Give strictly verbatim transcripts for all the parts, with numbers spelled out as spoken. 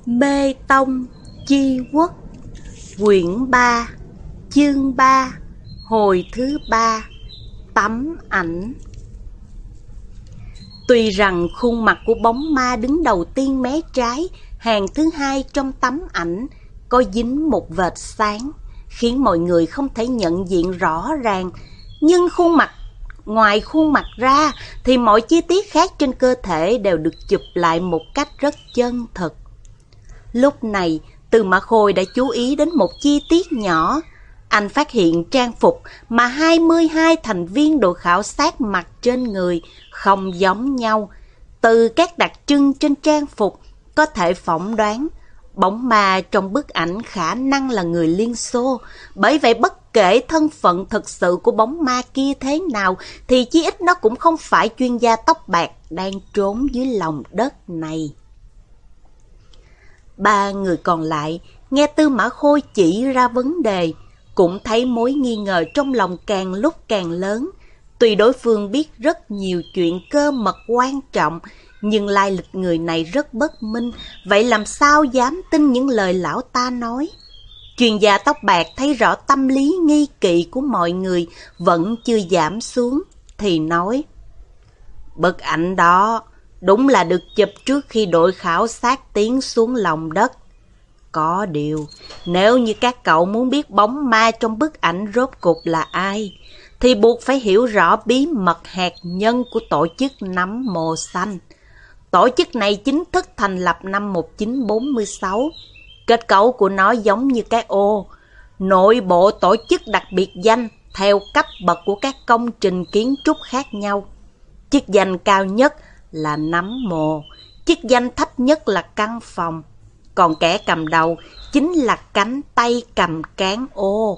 Mê Tông Chi Quốc, quyển ba, chương ba, hồi thứ ba, tấm ảnh. Tuy rằng khuôn mặt của bóng ma đứng đầu tiên mé trái, hàng thứ hai trong tấm ảnh, có dính một vệt sáng, khiến mọi người không thể nhận diện rõ ràng. Nhưng khuôn mặt, ngoài khuôn mặt ra, thì mọi chi tiết khác trên cơ thể đều được chụp lại một cách rất chân thực. Lúc này, Tư Mã Khôi đã chú ý đến một chi tiết nhỏ. Anh phát hiện trang phục mà hai mươi hai thành viên đội khảo sát mặc trên người không giống nhau. Từ các đặc trưng trên trang phục, có thể phỏng đoán bóng ma trong bức ảnh khả năng là người Liên Xô. Bởi vậy bất kể thân phận thực sự của bóng ma kia thế nào, thì chí ít nó cũng không phải chuyên gia tóc bạc đang trốn dưới lòng đất này. Ba người còn lại nghe Tư Mã Khôi chỉ ra vấn đề, cũng thấy mối nghi ngờ trong lòng càng lúc càng lớn. Tuy đối phương biết rất nhiều chuyện cơ mật quan trọng, nhưng lai lịch người này rất bất minh, vậy làm sao dám tin những lời lão ta nói? Chuyên gia tóc bạc thấy rõ tâm lý nghi kỵ của mọi người vẫn chưa giảm xuống, thì nói: bức ảnh đó đúng là được chụp trước khi đội khảo sát tiến xuống lòng đất. Có điều, nếu như các cậu muốn biết bóng ma trong bức ảnh rốt cuộc là ai, thì buộc phải hiểu rõ bí mật hạt nhân của tổ chức Nấm Mồ Xanh. Tổ chức này chính thức thành lập năm một nghìn chín trăm bốn mươi sáu. Kết cấu của nó giống như cái ô. Nội bộ tổ chức đặc biệt danh theo cấp bậc của các công trình kiến trúc khác nhau. Chức danh cao nhất là nấm mồ, chức danh thấp nhất là căn phòng. Còn kẻ cầm đầu chính là cánh tay cầm cán ô.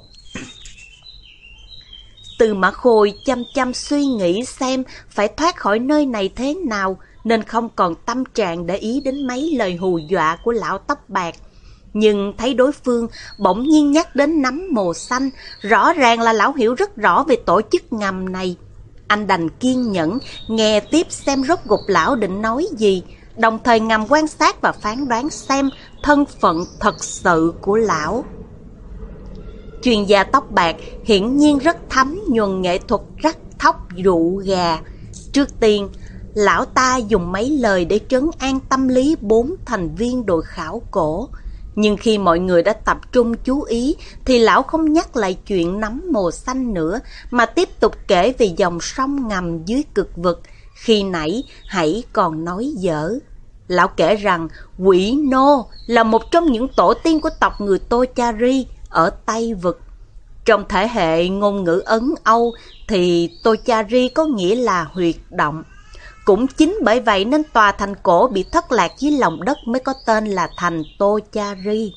Tư Mã Khôi chăm chăm suy nghĩ xem phải thoát khỏi nơi này thế nào, nên không còn tâm trạng để ý đến mấy lời hù dọa của lão tóc bạc. Nhưng thấy đối phương bỗng nhiên nhắc đến nấm mồ xanh, rõ ràng là lão hiểu rất rõ về tổ chức ngầm này. Anh đành kiên nhẫn nghe tiếp xem rốt cuộc lão định nói gì, đồng thời ngầm quan sát và phán đoán xem thân phận thật sự của lão. Chuyên gia tóc bạc hiển nhiên rất thấm nhuần nghệ thuật rắc thóc dụ gà. Trước tiên, lão ta dùng mấy lời để trấn an tâm lý bốn thành viên đội khảo cổ. Nhưng khi mọi người đã tập trung chú ý, thì lão không nhắc lại chuyện nấm mồ xanh nữa, mà tiếp tục kể về dòng sông ngầm dưới cực vực, khi nãy hãy còn nói dở. Lão kể rằng Quỷ Nô là một trong những tổ tiên của tộc người Tochari ở Tây Vực. Trong thể hệ ngôn ngữ Ấn Âu thì Tochari có nghĩa là huyệt động. Cũng chính bởi vậy nên tòa thành cổ bị thất lạc dưới lòng đất mới có tên là thành Tochari.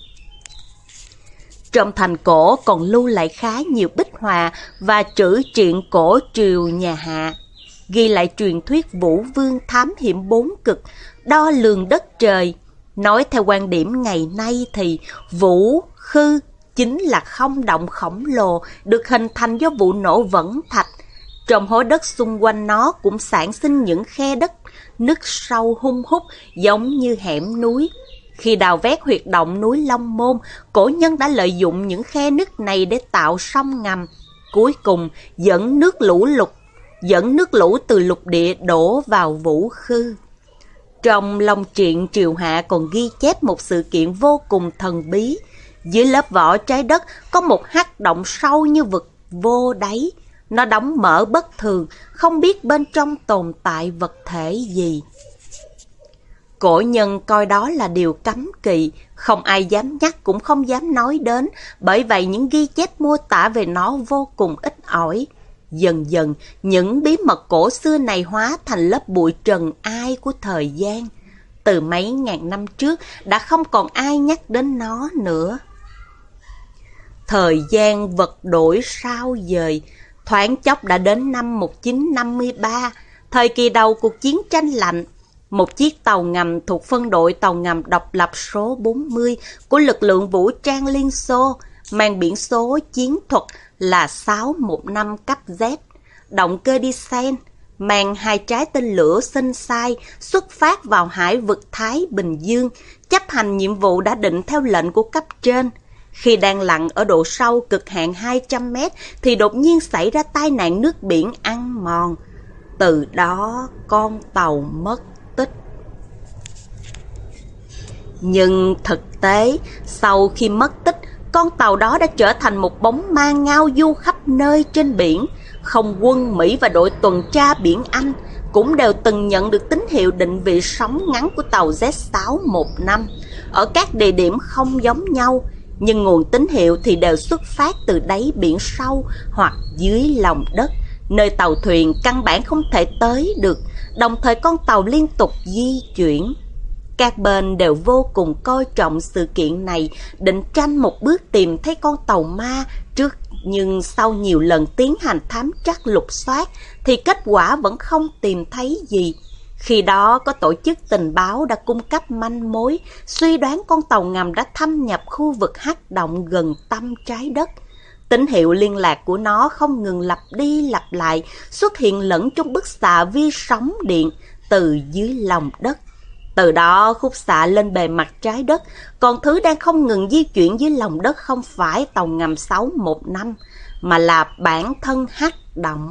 Trong thành cổ còn lưu lại khá nhiều bích họa và trữ truyện cổ triều nhà Hạ, ghi lại truyền thuyết Vũ Vương thám hiểm bốn cực, đo lường đất trời. Nói theo quan điểm ngày nay thì Vũ Khư chính là không động khổng lồ được hình thành do vụ nổ vẫn thạch. Trong hố đất xung quanh nó cũng sản sinh những khe đất nứt sâu hun hút giống như hẻm núi. Khi đào vét huyệt động núi Long Môn, cổ nhân đã lợi dụng những khe nứt này để tạo sông ngầm, cuối cùng dẫn nước lũ lụt, dẫn nước lũ từ lục địa đổ vào Vũ Khư. Trong Long Truyện triều Hạ còn ghi chép một sự kiện vô cùng thần bí. Dưới lớp vỏ trái đất có một hắc động sâu như vực vô đáy. Nó đóng mở bất thường, không biết bên trong tồn tại vật thể gì. Cổ nhân coi đó là điều cấm kỵ, không ai dám nhắc cũng không dám nói đến, bởi vậy những ghi chép mô tả về nó vô cùng ít ỏi. Dần dần, những bí mật cổ xưa này hóa thành lớp bụi trần ai của thời gian. Từ mấy ngàn năm trước đã không còn ai nhắc đến nó nữa. Thời gian vật đổi sao dời, thoáng chốc đã đến năm một nghìn chín trăm năm mươi ba, thời kỳ đầu cuộc chiến tranh lạnh. Một chiếc tàu ngầm thuộc phân đội tàu ngầm độc lập số bốn mươi của lực lượng vũ trang Liên Xô, mang biển số chiến thuật là sáu một năm cấp Z, động cơ diesel, mang hai trái tên lửa sinh sai xuất phát vào hải vực Thái Bình Dương, chấp hành nhiệm vụ đã định theo lệnh của cấp trên. Khi đang lặn ở độ sâu cực hạn hai trăm mét thì đột nhiên xảy ra tai nạn nước biển ăn mòn. Từ đó con tàu mất tích. Nhưng thực tế, sau khi mất tích, con tàu đó đã trở thành một bóng ma ngao du khắp nơi trên biển. Không quân Mỹ và đội tuần tra biển Anh cũng đều từng nhận được tín hiệu định vị sóng ngắn của tàu Z sáu một năm ở các địa điểm không giống nhau, nhưng nguồn tín hiệu thì đều xuất phát từ đáy biển sâu hoặc dưới lòng đất, nơi tàu thuyền căn bản không thể tới được, đồng thời con tàu liên tục di chuyển. Các bên đều vô cùng coi trọng sự kiện này, định tranh một bước tìm thấy con tàu ma trước, nhưng sau nhiều lần tiến hành thám trắc lục soát thì kết quả vẫn không tìm thấy gì. Khi đó có tổ chức tình báo đã cung cấp manh mối, suy đoán con tàu ngầm đã thâm nhập khu vực hắc động gần tâm trái đất. Tín hiệu liên lạc của nó không ngừng lặp đi lặp lại, xuất hiện lẫn trong bức xạ vi sóng điện từ dưới lòng đất. Từ đó khúc xạ lên bề mặt trái đất, còn thứ đang không ngừng di chuyển dưới lòng đất không phải tàu ngầm sáu một năm, mà là bản thân hắc động.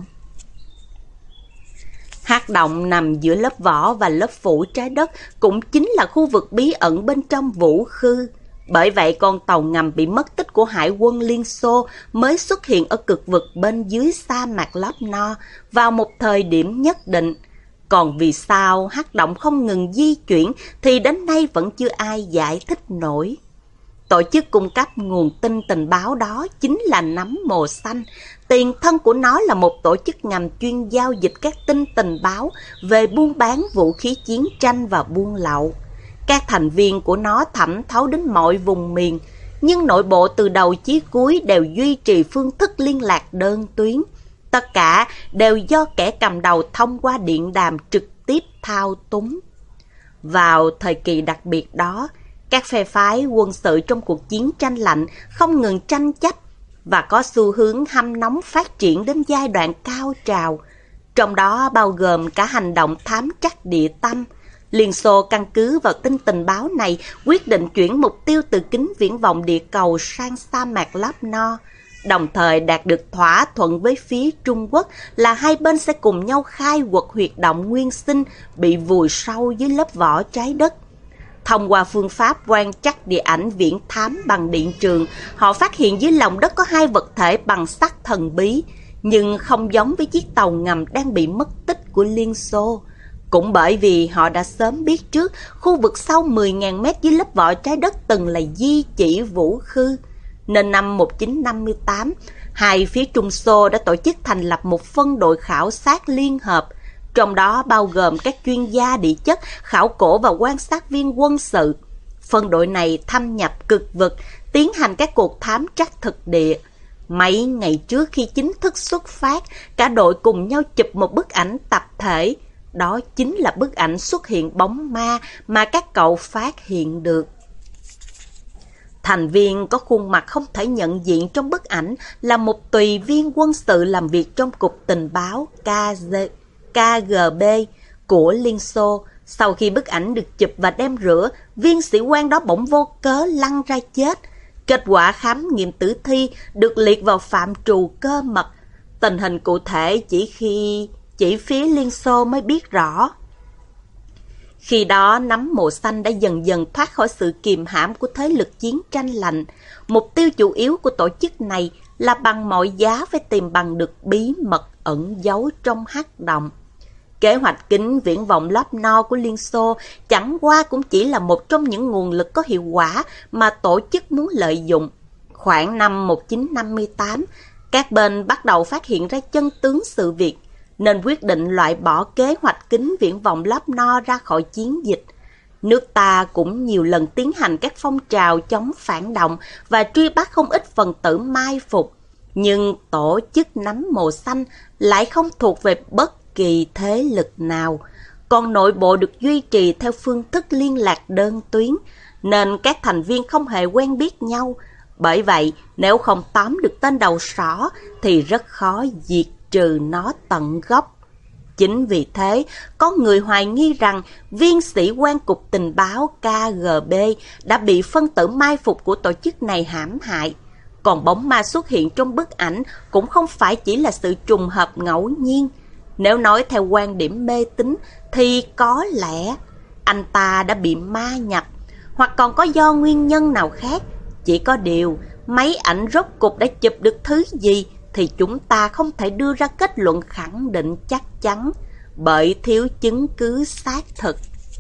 Hắc động nằm giữa lớp vỏ và lớp phủ trái đất, cũng chính là khu vực bí ẩn bên trong vũ khư. Bởi vậy con tàu ngầm bị mất tích của Hải quân Liên Xô mới xuất hiện ở cực vực bên dưới sa mạc Lobno vào một thời điểm nhất định. Còn vì sao hắc động không ngừng di chuyển thì đến nay vẫn chưa ai giải thích nổi. Tổ chức cung cấp nguồn tin tình báo đó chính là Nấm Mồ Xanh. Tiền thân của nó là một tổ chức ngầm chuyên giao dịch các tin tình báo về buôn bán vũ khí chiến tranh và buôn lậu. Các thành viên của nó thẩm thấu đến mọi vùng miền, nhưng nội bộ từ đầu chí cuối đều duy trì phương thức liên lạc đơn tuyến. Tất cả đều do kẻ cầm đầu thông qua điện đàm trực tiếp thao túng. Vào thời kỳ đặc biệt đó, các phe phái quân sự trong cuộc chiến tranh lạnh không ngừng tranh chấp và có xu hướng hâm nóng phát triển đến giai đoạn cao trào, trong đó bao gồm cả hành động thám trắc địa tâm. Liên Xô căn cứ vào tin tình báo này quyết định chuyển mục tiêu từ kính viễn vọng địa cầu sang sa mạc Lobno, đồng thời đạt được thỏa thuận với phía Trung Quốc là hai bên sẽ cùng nhau khai quật huyệt động nguyên sinh bị vùi sâu dưới lớp vỏ trái đất. Thông qua phương pháp quan trắc địa ảnh viễn thám bằng điện trường, họ phát hiện dưới lòng đất có hai vật thể bằng sắt thần bí, nhưng không giống với chiếc tàu ngầm đang bị mất tích của Liên Xô. Cũng bởi vì họ đã sớm biết trước khu vực sâu mười nghìn mét dưới lớp vỏ trái đất từng là di chỉ vũ khư, nên năm một nghìn chín trăm năm mươi tám, hai phía Trung Xô đã tổ chức thành lập một phân đội khảo sát liên hợp, trong đó bao gồm các chuyên gia địa chất, khảo cổ và quan sát viên quân sự. Phân đội này thâm nhập cực vực, tiến hành các cuộc thám trắc thực địa. Mấy ngày trước khi chính thức xuất phát, cả đội cùng nhau chụp một bức ảnh tập thể. Đó chính là bức ảnh xuất hiện bóng ma mà các cậu phát hiện được. Thành viên có khuôn mặt không thể nhận diện trong bức ảnh là một tùy viên quân sự làm việc trong Cục Tình báo K G B của Liên Xô. Sau khi bức ảnh được chụp và đem rửa, viên sĩ quan đó bỗng vô cớ lăn ra chết. Kết quả khám nghiệm tử thi được liệt vào phạm trù cơ mật. Tình hình cụ thể chỉ khi chỉ phía Liên Xô mới biết rõ. Khi đó, Nấm Mồ Xanh đã dần dần thoát khỏi sự kiềm hãm của thế lực chiến tranh lạnh. Mục tiêu chủ yếu của tổ chức này là bằng mọi giá phải tìm bằng được bí mật ẩn giấu trong hắc động. Kế hoạch kính viễn vọng Lobno của Liên Xô chẳng qua cũng chỉ là một trong những nguồn lực có hiệu quả mà tổ chức muốn lợi dụng. Khoảng năm một nghìn chín trăm năm mươi tám, các bên bắt đầu phát hiện ra chân tướng sự việc, nên quyết định loại bỏ kế hoạch kính viễn vọng Lobno ra khỏi chiến dịch. Nước ta cũng nhiều lần tiến hành các phong trào chống phản động và truy bắt không ít phần tử mai phục. Nhưng tổ chức Nấm Mồ Xanh lại không thuộc về bất kỳ thế lực nào, còn nội bộ được duy trì theo phương thức liên lạc đơn tuyến, nên các thành viên không hề quen biết nhau. Bởi vậy, nếu không tóm được tên đầu sỏ thì rất khó diệt trừ nó tận gốc. Chính vì thế, có người hoài nghi rằng viên sĩ quan cục tình báo K G B đã bị phân tử mai phục của tổ chức này hãm hại. Còn bóng ma xuất hiện trong bức ảnh cũng không phải chỉ là sự trùng hợp ngẫu nhiên. Nếu nói theo quan điểm mê tín thì có lẽ anh ta đã bị ma nhập, hoặc còn có do nguyên nhân nào khác. Chỉ có điều, máy ảnh rốt cục đã chụp được thứ gì thì chúng ta không thể đưa ra kết luận khẳng định chắc chắn, bởi thiếu chứng cứ xác thực.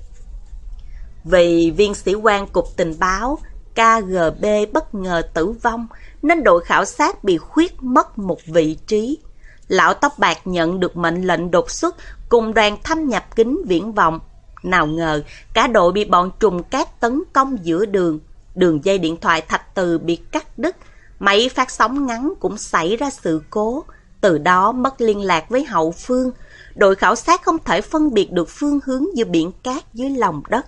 Vì viên sĩ quan cục tình báo K G B bất ngờ tử vong, nên đội khảo sát bị khuyết mất một vị trí. Lão tóc bạc nhận được mệnh lệnh đột xuất cùng đoàn thâm nhập kính viễn vọng. Nào ngờ, cả đội bị bọn trùng cát tấn công giữa đường. Đường dây điện thoại thạch từ bị cắt đứt, máy phát sóng ngắn cũng xảy ra sự cố. Từ đó mất liên lạc với hậu phương. Đội khảo sát không thể phân biệt được phương hướng giữa biển cát dưới lòng đất.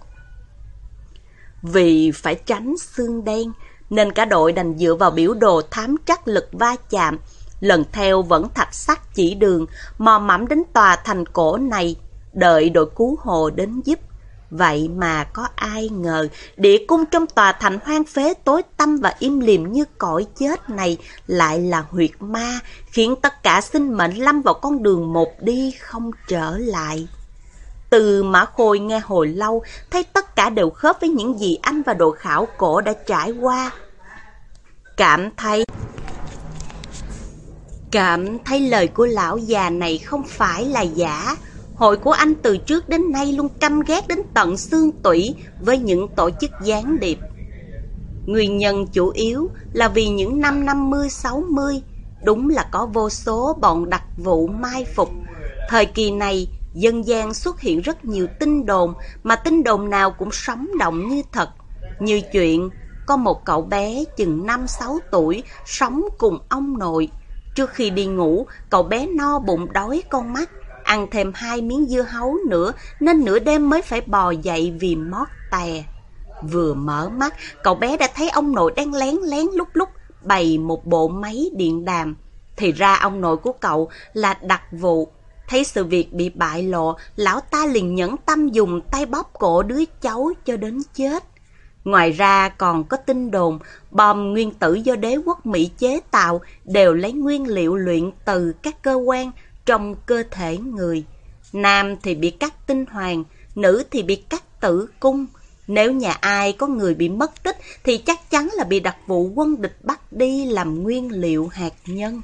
Vì phải tránh xương đen, nên cả đội đành dựa vào biểu đồ thám trắc lực va chạm, lần theo vẫn thạch sắt chỉ đường, mò mẫm đến tòa thành cổ này, đợi đội cứu hộ đến giúp. Vậy mà có ai ngờ, địa cung trong tòa thành hoang phế tối tăm và im lìm như cõi chết này lại là huyệt ma, khiến tất cả sinh mệnh lâm vào con đường một đi không trở lại. Từ Mã Khôi nghe hồi lâu, thấy tất cả đều khớp với những gì anh và đội khảo cổ đã trải qua. Cảm thấy... Cảm thấy lời của lão già này không phải là giả. Hội của anh từ trước đến nay luôn căm ghét đến tận xương tủy với những tổ chức gián điệp. Nguyên nhân chủ yếu là vì những năm năm mươi sáu mươi, đúng là có vô số bọn đặc vụ mai phục. Thời kỳ này, dân gian xuất hiện rất nhiều tin đồn, mà tin đồn nào cũng sống động như thật. Như chuyện có một cậu bé chừng năm sáu tuổi sống cùng ông nội. Trước khi đi ngủ, cậu bé no bụng đói con mắt, ăn thêm hai miếng dưa hấu nữa nên nửa đêm mới phải bò dậy vì mót tè. Vừa mở mắt, cậu bé đã thấy ông nội đang lén lén lúc lúc bày một bộ máy điện đàm. Thì ra ông nội của cậu là đặc vụ. Thấy sự việc bị bại lộ, lão ta liền nhẫn tâm dùng tay bóp cổ đứa cháu cho đến chết. Ngoài ra còn có tin đồn bom nguyên tử do đế quốc Mỹ chế tạo đều lấy nguyên liệu luyện từ các cơ quan trong cơ thể người. Nam thì bị cắt tinh hoàn, nữ thì bị cắt tử cung. Nếu nhà ai có người bị mất tích thì chắc chắn là bị đặc vụ quân địch bắt đi làm nguyên liệu hạt nhân.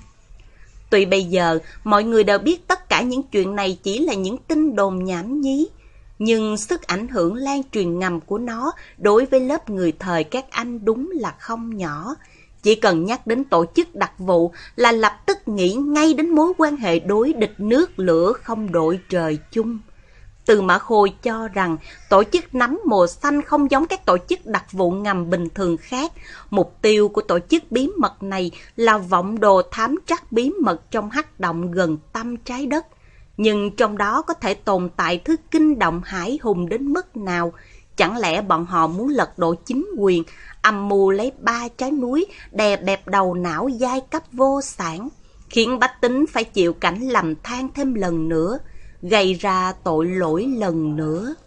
Tuy bây giờ mọi người đều biết tất cả những chuyện này chỉ là những tin đồn nhảm nhí, nhưng sức ảnh hưởng lan truyền ngầm của nó đối với lớp người thời các anh đúng là không nhỏ. Chỉ cần nhắc đến tổ chức đặc vụ là lập tức nghĩ ngay đến mối quan hệ đối địch nước lửa không đội trời chung. Từ Mã Khôi cho rằng tổ chức nắm mùa xanh không giống các tổ chức đặc vụ ngầm bình thường khác. Mục tiêu của tổ chức bí mật này là vọng đồ thám trắc bí mật trong hắc động gần tâm trái đất. Nhưng trong đó có thể tồn tại thứ kinh động hải hùng đến mức nào? Chẳng lẽ bọn họ muốn lật đổ chính quyền, âm mưu lấy ba trái núi đè bẹp đầu não giai cấp vô sản, khiến bách tính phải chịu cảnh lầm than thêm lần nữa, gây ra tội lỗi lần nữa?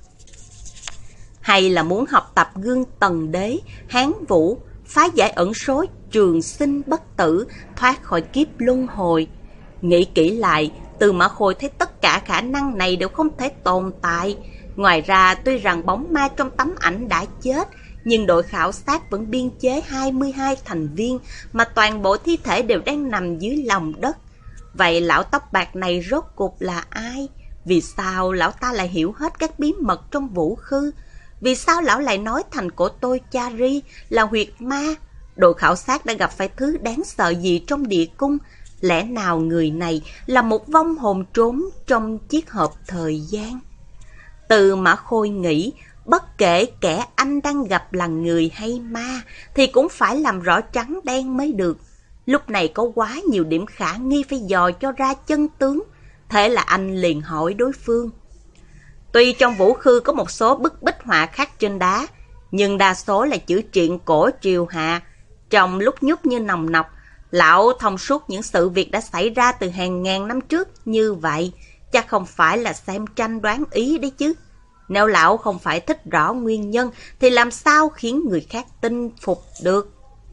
Hay là muốn học tập gương Tần Đế, Hán Vũ, phá giải ẩn số trường sinh bất tử, thoát khỏi kiếp luân hồi? Nghĩ kỹ lại, Từ Mã Khôi thấy tất cả khả năng này đều không thể tồn tại. Ngoài ra, tuy rằng bóng ma trong tấm ảnh đã chết, nhưng đội khảo sát vẫn biên chế hai mươi hai thành viên, mà toàn bộ thi thể đều đang nằm dưới lòng đất. Vậy lão tóc bạc này rốt cuộc là ai? Vì sao lão ta lại hiểu hết các bí mật trong vũ khư? Vì sao lão lại nói thành cổ tôi Chari là huyệt ma? Đội khảo sát đã gặp phải thứ đáng sợ gì trong địa cung? Lẽ nào người này là một vong hồn trốn trong chiếc hộp thời gian? Từ Mã Khôi nghĩ, bất kể kẻ anh đang gặp là người hay ma, thì cũng phải làm rõ trắng đen mới được. Lúc này có quá nhiều điểm khả nghi phải dò cho ra chân tướng. Thế là anh liền hỏi đối phương. Tuy trong vũ khư có một số bức bích họa khắc trên đá, nhưng đa số là chữ truyện cổ triều hạ, trông lúc nhúc như nòng nọc. Lão thông suốt những sự việc đã xảy ra từ hàng ngàn năm trước như vậy, chắc không phải là xem tranh đoán ý đấy chứ. Nếu lão không phải thích rõ nguyên nhân thì làm sao khiến người khác tin phục được?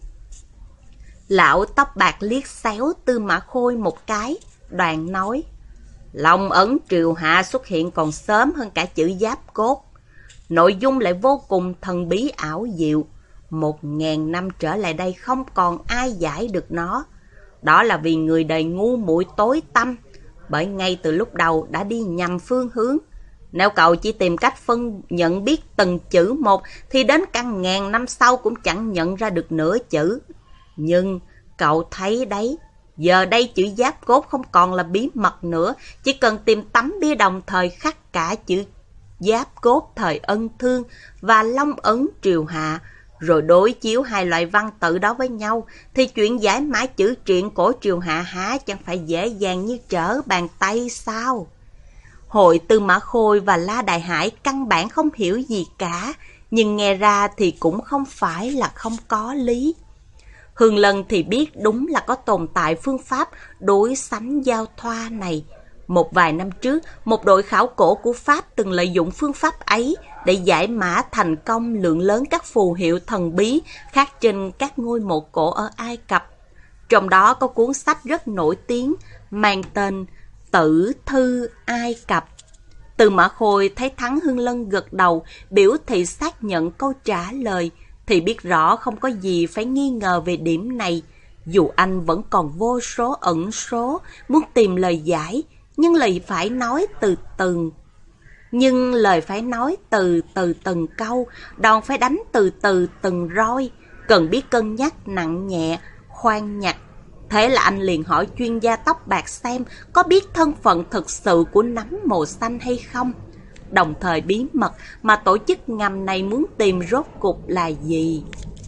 Lão tóc bạc liếc xéo Tư Mã Khôi một cái, đoạn nói: Long ấn triều hạ xuất hiện còn sớm hơn cả chữ Giáp Cốt. Nội dung lại vô cùng thần bí ảo diệu. Một ngàn năm trở lại đây không còn ai giải được nó. Đó là vì người đời ngu muội tối tăm, bởi ngay từ lúc đầu đã đi nhầm phương hướng. Nếu cậu chỉ tìm cách phân nhận biết từng chữ một thì đến cả ngàn năm sau cũng chẳng nhận ra được nửa chữ. Nhưng cậu thấy đấy, giờ đây chữ Giáp Cốt không còn là bí mật nữa. Chỉ cần tìm tấm bia đồng thời khắc cả chữ Giáp Cốt thời Ân Thương và Long ấn triều hạ, rồi đối chiếu hai loại văn tự đó với nhau, thì chuyện giải mã chữ truyện cổ triều hạ há chẳng phải dễ dàng như trở bàn tay sao? Hội Tư Mã Khôi và La Đại Hải căn bản không hiểu gì cả, nhưng nghe ra thì cũng không phải là không có lý. Hương Lân thì biết đúng là có tồn tại phương pháp đối sánh giao thoa này. Một vài năm trước, một đội khảo cổ của Pháp từng lợi dụng phương pháp ấy để giải mã thành công lượng lớn các phù hiệu thần bí khắc trên các ngôi mộ cổ ở Ai Cập. Trong đó có cuốn sách rất nổi tiếng mang tên Tử Thư Ai Cập. Tư Mã Khôi thấy Thắng Hương Lân gật đầu, biểu thị xác nhận câu trả lời, thì biết rõ không có gì phải nghi ngờ về điểm này. Dù anh vẫn còn vô số ẩn số muốn tìm lời giải, nhưng lời phải nói từ từng. Nhưng lời phải nói từ từ từng câu, đòn phải đánh từ từ từng roi, cần biết cân nhắc nặng nhẹ, khoan nhặt. Thế là anh liền hỏi chuyên gia tóc bạc xem có biết thân phận thực sự của nấm màu xanh hay không. Đồng thời bí mật mà tổ chức ngầm này muốn tìm rốt cục là gì.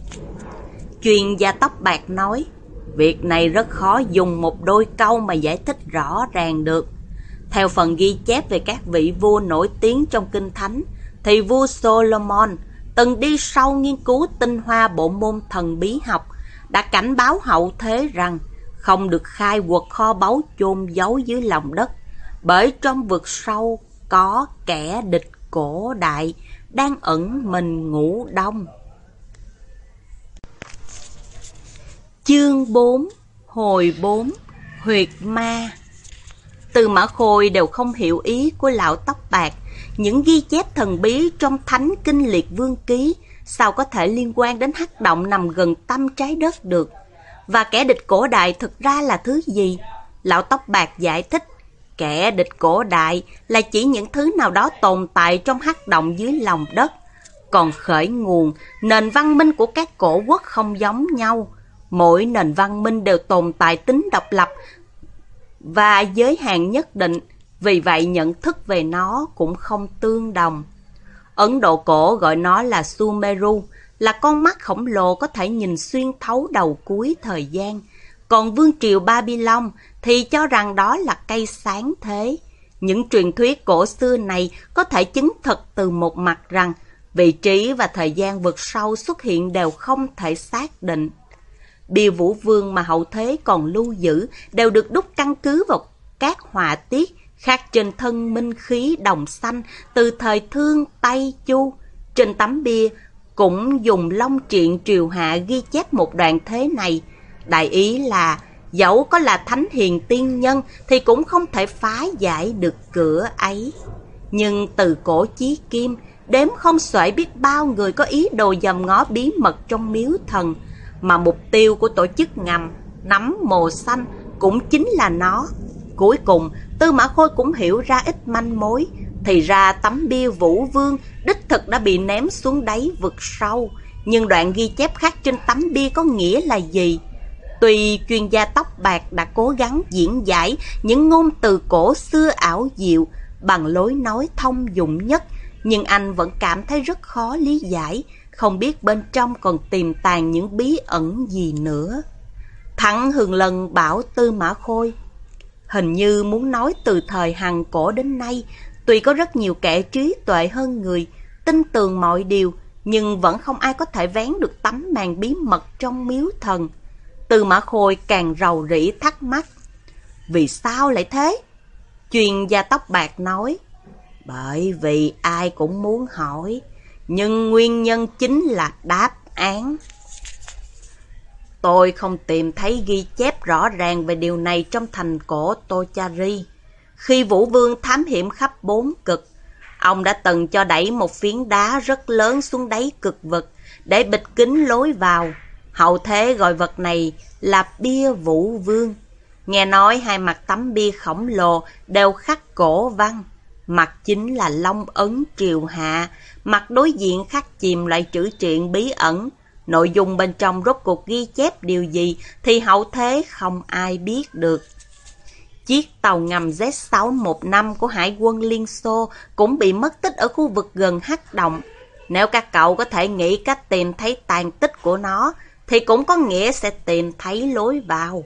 Chuyên gia tóc bạc nói, việc này rất khó dùng một đôi câu mà giải thích rõ ràng được. Theo phần ghi chép về các vị vua nổi tiếng trong Kinh Thánh, thì vua Solomon từng đi sâu nghiên cứu tinh hoa bộ môn thần bí học, đã cảnh báo hậu thế rằng không được khai quật kho báu chôn giấu dưới lòng đất, bởi trong vực sâu có kẻ địch cổ đại đang ẩn mình ngủ đông. Chương bốn, hồi bốn, huyệt ma. Tư Mã Khôi đều không hiểu ý của lão tóc bạc. Những ghi chép thần bí trong Thánh Kinh Liệt Vương Ký sao có thể liên quan đến hắc động nằm gần tâm trái đất được? Và kẻ địch cổ đại thực ra là thứ gì? Lão tóc bạc giải thích, kẻ địch cổ đại là chỉ những thứ nào đó tồn tại trong hắc động dưới lòng đất. Còn khởi nguồn, nền văn minh của các cổ quốc không giống nhau. Mỗi nền văn minh đều tồn tại tính độc lập và giới hạn nhất định, vì vậy nhận thức về nó cũng không tương đồng. Ấn Độ cổ gọi nó là Sumeru, là con mắt khổng lồ có thể nhìn xuyên thấu đầu cuối thời gian. Còn vương triều Babylon thì cho rằng đó là cây sáng thế. Những truyền thuyết cổ xưa này có thể chứng thực từ một mặt rằng vị trí và thời gian vực sâu xuất hiện đều không thể xác định. Bia Vũ Vương mà hậu thế còn lưu giữ đều được đúc căn cứ vào các họa tiết khắc trên thân minh khí đồng xanh từ thời Thương Tây Chu. Trên tấm bia cũng dùng Long Truyện triều hạ ghi chép một đoạn thế này. Đại ý là dẫu có là thánh hiền tiên nhân thì cũng không thể phá giải được cửa ấy. Nhưng từ cổ chí kim, đếm không xuể biết bao người có ý đồ dòm ngó bí mật trong miếu thần, mà mục tiêu của tổ chức ngầm nắm mồ xanh cũng chính là nó. Cuối cùng, Tư Mã Khôi cũng hiểu ra ít manh mối. Thì ra tấm bia Vũ Vương đích thực đã bị ném xuống đáy vực sâu. Nhưng đoạn ghi chép khác trên tấm bia có nghĩa là gì? Tuy chuyên gia tóc bạc đã cố gắng diễn giải những ngôn từ cổ xưa ảo diệu bằng lối nói thông dụng nhất, nhưng anh vẫn cảm thấy rất khó lý giải, không biết bên trong còn tiềm tàng những bí ẩn gì nữa. Thắng Hương Lân bảo Tư Mã Khôi, hình như muốn nói từ thời hằng cổ đến nay, tuy có rất nhiều kẻ trí tuệ hơn người, tin tưởng mọi điều, nhưng vẫn không ai có thể vén được tấm màn bí mật trong miếu thần. Tư Mã Khôi càng rầu rĩ thắc mắc, vì sao lại thế? Chuyên gia tóc bạc nói, bởi vì ai cũng muốn hỏi, nhưng nguyên nhân chính là đáp án. Tôi không tìm thấy ghi chép rõ ràng về điều này trong thành cổ Tochari. Khi Vũ Vương thám hiểm khắp bốn cực, ông đã từng cho đẩy một phiến đá rất lớn xuống đáy cực vực để bịt kín lối vào. Hậu thế gọi vật này là bia Vũ Vương. Nghe nói hai mặt tấm bia khổng lồ đều khắc cổ văn. Mặt chính là Long ấn triều hạ, mặt đối diện khắc chìm lại chữ truyện bí ẩn. Nội dung bên trong rốt cuộc ghi chép điều gì thì hậu thế không ai biết được. Chiếc tàu ngầm Z sáu một năm của Hải quân Liên Xô cũng bị mất tích ở khu vực gần Hắc Động. Nếu các cậu có thể nghĩ cách tìm thấy tàn tích của nó, thì cũng có nghĩa sẽ tìm thấy lối vào.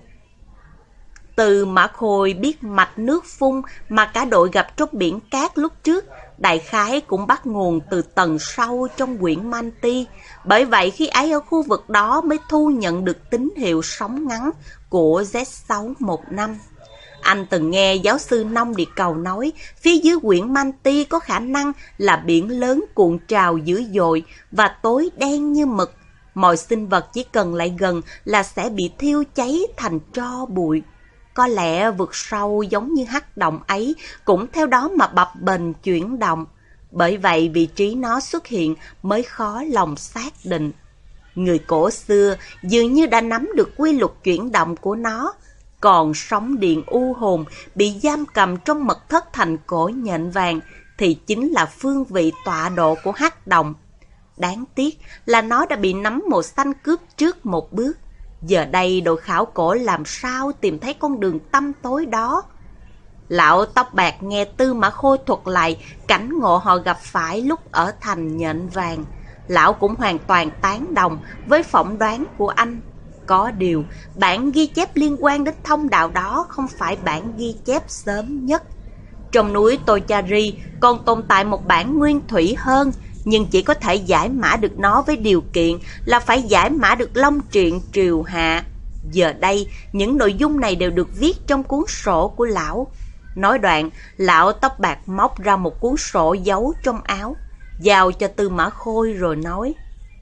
Từ Mã Khôi biết mạch nước phun mà cả đội gặp trong biển cát lúc trước, đại khái cũng bắt nguồn từ tầng sâu trong quyển Manti. Bởi vậy khi ấy ở khu vực đó mới thu nhận được tín hiệu sóng ngắn của Z sáu một năm. Anh từng nghe giáo sư Nông Địa Cầu nói, phía dưới quyển Manti có khả năng là biển lớn cuộn trào dữ dội và tối đen như mực. Mọi sinh vật chỉ cần lại gần là sẽ bị thiêu cháy thành tro bụi. Có lẽ vực sâu giống như Hắc Động ấy cũng theo đó mà bập bềnh chuyển động. Bởi vậy vị trí nó xuất hiện mới khó lòng xác định. Người cổ xưa dường như đã nắm được quy luật chuyển động của nó. Còn sóng điện u hồn bị giam cầm trong mật thất thành cổ nhện vàng thì chính là phương vị tọa độ của Hắc Động. Đáng tiếc là nó đã bị nắm màu xanh cướp trước một bước. Giờ đây đội khảo cổ làm sao tìm thấy con đường tăm tối đó? Lão tóc bạc nghe Tư Mã Khôi thuật lại cảnh ngộ họ gặp phải lúc ở thành nhện vàng. Lão cũng hoàn toàn tán đồng với phỏng đoán của anh. Có điều, bản ghi chép liên quan đến thông đạo đó không phải bản ghi chép sớm nhất. Trong núi Tochari còn tồn tại một bản nguyên thủy hơn, nhưng chỉ có thể giải mã được nó với điều kiện là phải giải mã được Long truyện triều hạ. Giờ đây, những nội dung này đều được viết trong cuốn sổ của lão. Nói đoạn, lão tóc bạc móc ra một cuốn sổ giấu trong áo, giao cho Tư Mã Khôi rồi nói: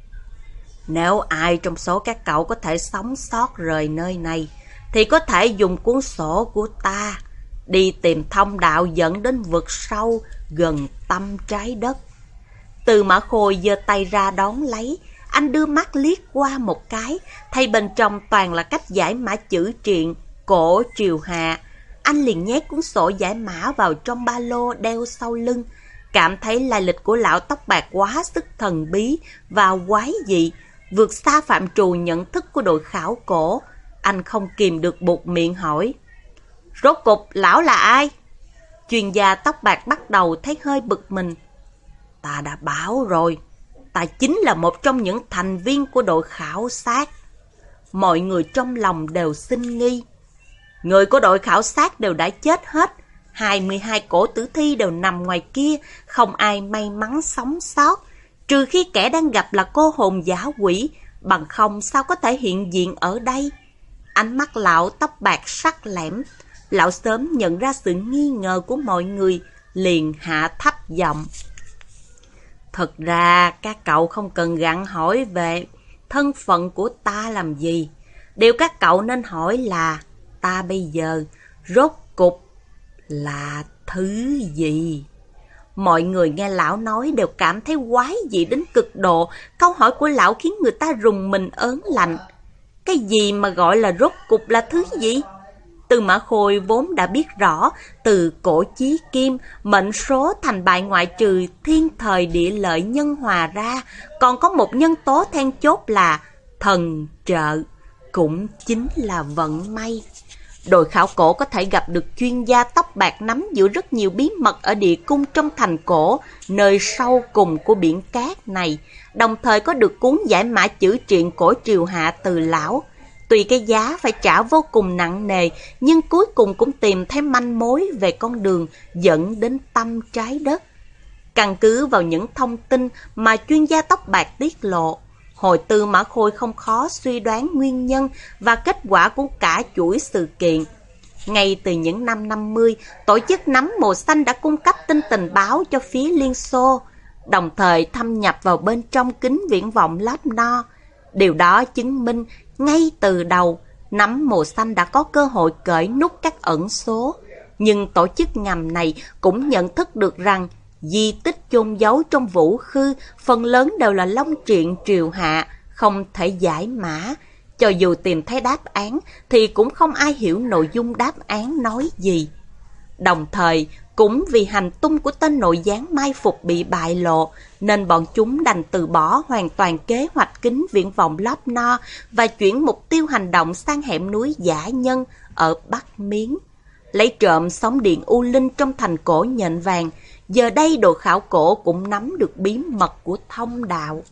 Nếu ai trong số các cậu có thể sống sót rời nơi này, thì có thể dùng cuốn sổ của ta đi tìm thông đạo dẫn đến vực sâu gần tâm trái đất. Tư Mã Khôi giơ tay ra đón lấy. Anh đưa mắt liếc qua một cái, thấy bên trong toàn là cách giải mã chữ truyện cổ triều hạ. Anh liền nhét cuốn sổ giải mã vào trong ba lô đeo sau lưng. Cảm thấy lai lịch của lão tóc bạc quá sức thần bí và quái dị, vượt xa phạm trù nhận thức của đội khảo cổ. Anh không kìm được buột miệng hỏi: Rốt cục lão là ai? Chuyên gia tóc bạc bắt đầu thấy hơi bực mình. Ta đã bảo rồi, ta chính là một trong những thành viên của đội khảo sát. Mọi người trong lòng đều sinh nghi. Người của đội khảo sát đều đã chết hết. hai mươi hai cổ tử thi đều nằm ngoài kia, không ai may mắn sống sót. Trừ khi kẻ đang gặp là cô hồn giả quỷ, bằng không sao có thể hiện diện ở đây. Ánh mắt lão tóc bạc sắc lẻm. Lão sớm nhận ra sự nghi ngờ của mọi người, liền hạ thấp giọng: Thật ra các cậu không cần gặng hỏi về thân phận của ta làm gì. Điều các cậu nên hỏi là ta bây giờ rốt cục là thứ gì? Mọi người nghe lão nói đều cảm thấy quái dị đến cực độ. Câu hỏi của lão khiến người ta rùng mình ớn lạnh. Cái gì mà gọi là rốt cục là thứ gì? Tư Mã Khôi vốn đã biết rõ, từ cổ chí kim, mệnh số thành bại ngoại trừ thiên thời địa lợi nhân hòa ra, còn có một nhân tố then chốt là thần trợ, cũng chính là vận may. Đội khảo cổ có thể gặp được chuyên gia tóc bạc nắm giữ rất nhiều bí mật ở địa cung trong thành cổ, nơi sâu cùng của biển cát này, đồng thời có được cuốn giải mã chữ truyện cổ triều hạ từ lão. Tuy cái giá phải trả vô cùng nặng nề, nhưng cuối cùng cũng tìm thấy manh mối về con đường dẫn đến tâm trái đất. Căn cứ vào những thông tin mà chuyên gia tóc bạc tiết lộ, Hội Tư Mã Khôi không khó suy đoán nguyên nhân và kết quả của cả chuỗi sự kiện. Ngay từ những năm năm mươi, tổ chức Nấm Màu Xanh đã cung cấp tin tình báo cho phía Liên Xô, đồng thời thâm nhập vào bên trong kính viễn vọng Lobno. Điều đó chứng minh ngay từ đầu, Nấm Màu Xanh đã có cơ hội cởi nút các ẩn số. Nhưng tổ chức ngầm này cũng nhận thức được rằng di tích chôn giấu trong vũ khư phần lớn đều là long truyện triều hạ, không thể giải mã. Cho dù tìm thấy đáp án thì cũng không ai hiểu nội dung đáp án nói gì. Đồng thời, cũng vì hành tung của tên nội gián mai phục bị bại lộ, nên bọn chúng đành từ bỏ hoàn toàn kế hoạch kính viễn vọng Lobno và chuyển mục tiêu hành động sang hẻm núi Dã Nhân ở Bắc Miến. Lấy trộm sóng điện U Linh trong thành cổ nhện vàng, giờ đây đồ khảo cổ cũng nắm được bí mật của thông đạo.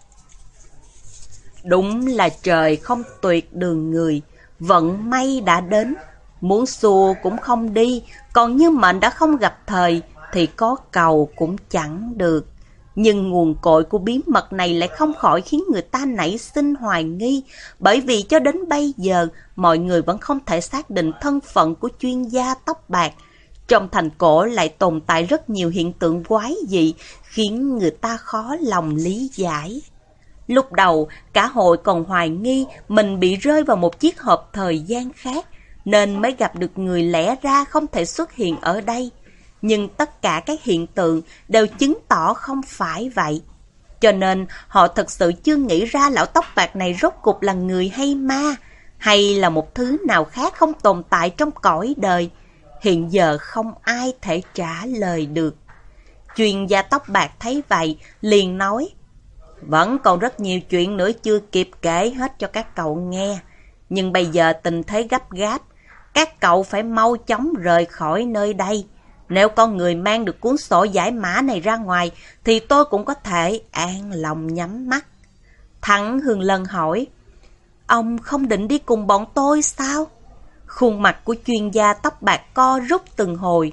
Đúng là trời không tuyệt đường người, vận may đã đến, muốn xua cũng không đi, còn như mệnh đã không gặp thời thì có cầu cũng chẳng được. Nhưng nguồn cội của bí mật này lại không khỏi khiến người ta nảy sinh hoài nghi, bởi vì cho đến bây giờ mọi người vẫn không thể xác định thân phận của chuyên gia tóc bạc. Trong thành cổ lại tồn tại rất nhiều hiện tượng quái dị khiến người ta khó lòng lý giải. Lúc đầu, cả hội còn hoài nghi mình bị rơi vào một chiếc hộp thời gian khác, nên mới gặp được người lẽ ra không thể xuất hiện ở đây. Nhưng tất cả các hiện tượng đều chứng tỏ không phải vậy. Cho nên họ thật sự chưa nghĩ ra lão tóc bạc này rốt cuộc là người hay ma, hay là một thứ nào khác không tồn tại trong cõi đời. Hiện giờ không ai thể trả lời được. Chuyên gia tóc bạc thấy vậy, liền nói: vẫn còn rất nhiều chuyện nữa chưa kịp kể hết cho các cậu nghe. Nhưng bây giờ tình thế gấp gáp, các cậu phải mau chóng rời khỏi nơi đây. Nếu con người mang được cuốn sổ giải mã này ra ngoài, thì tôi cũng có thể an lòng nhắm mắt. Thắng Hương Lân hỏi: ông không định đi cùng bọn tôi sao? Khuôn mặt của chuyên gia tóc bạc co rút từng hồi.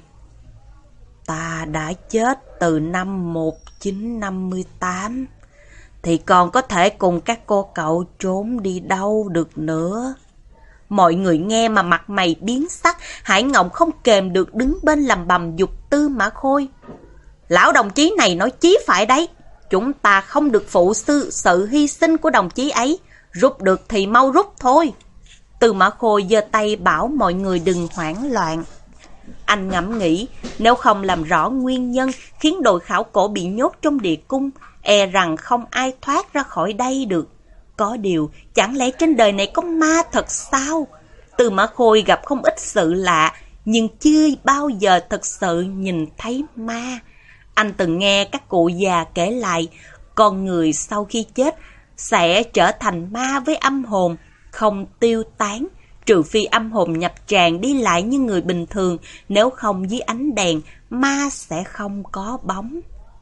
Ta đã chết từ năm một nghìn chín trăm năm mươi tám, thì còn có thể cùng các cô cậu trốn đi đâu được nữa. Mọi người nghe mà mặt mày biến sắc, Hải Ngộng không kềm được đứng bên lầm bầm giục Tư Mã Khôi. Lão đồng chí này nói chí phải đấy, chúng ta không được phụ sự sự hy sinh của đồng chí ấy, rút được thì mau rút thôi. Tư Mã Khôi giơ tay bảo mọi người đừng hoảng loạn. Anh ngẫm nghĩ, nếu không làm rõ nguyên nhân khiến đội khảo cổ bị nhốt trong địa cung, e rằng không ai thoát ra khỏi đây được. Có điều, chẳng lẽ trên đời này có ma thật sao? Tư Mã Khôi gặp không ít sự lạ, nhưng chưa bao giờ thật sự nhìn thấy ma. Anh từng nghe các cụ già kể lại, con người sau khi chết sẽ trở thành ma với âm hồn, không tiêu tán, trừ phi âm hồn nhập tràng đi lại như người bình thường, nếu không dưới ánh đèn, ma sẽ không có bóng.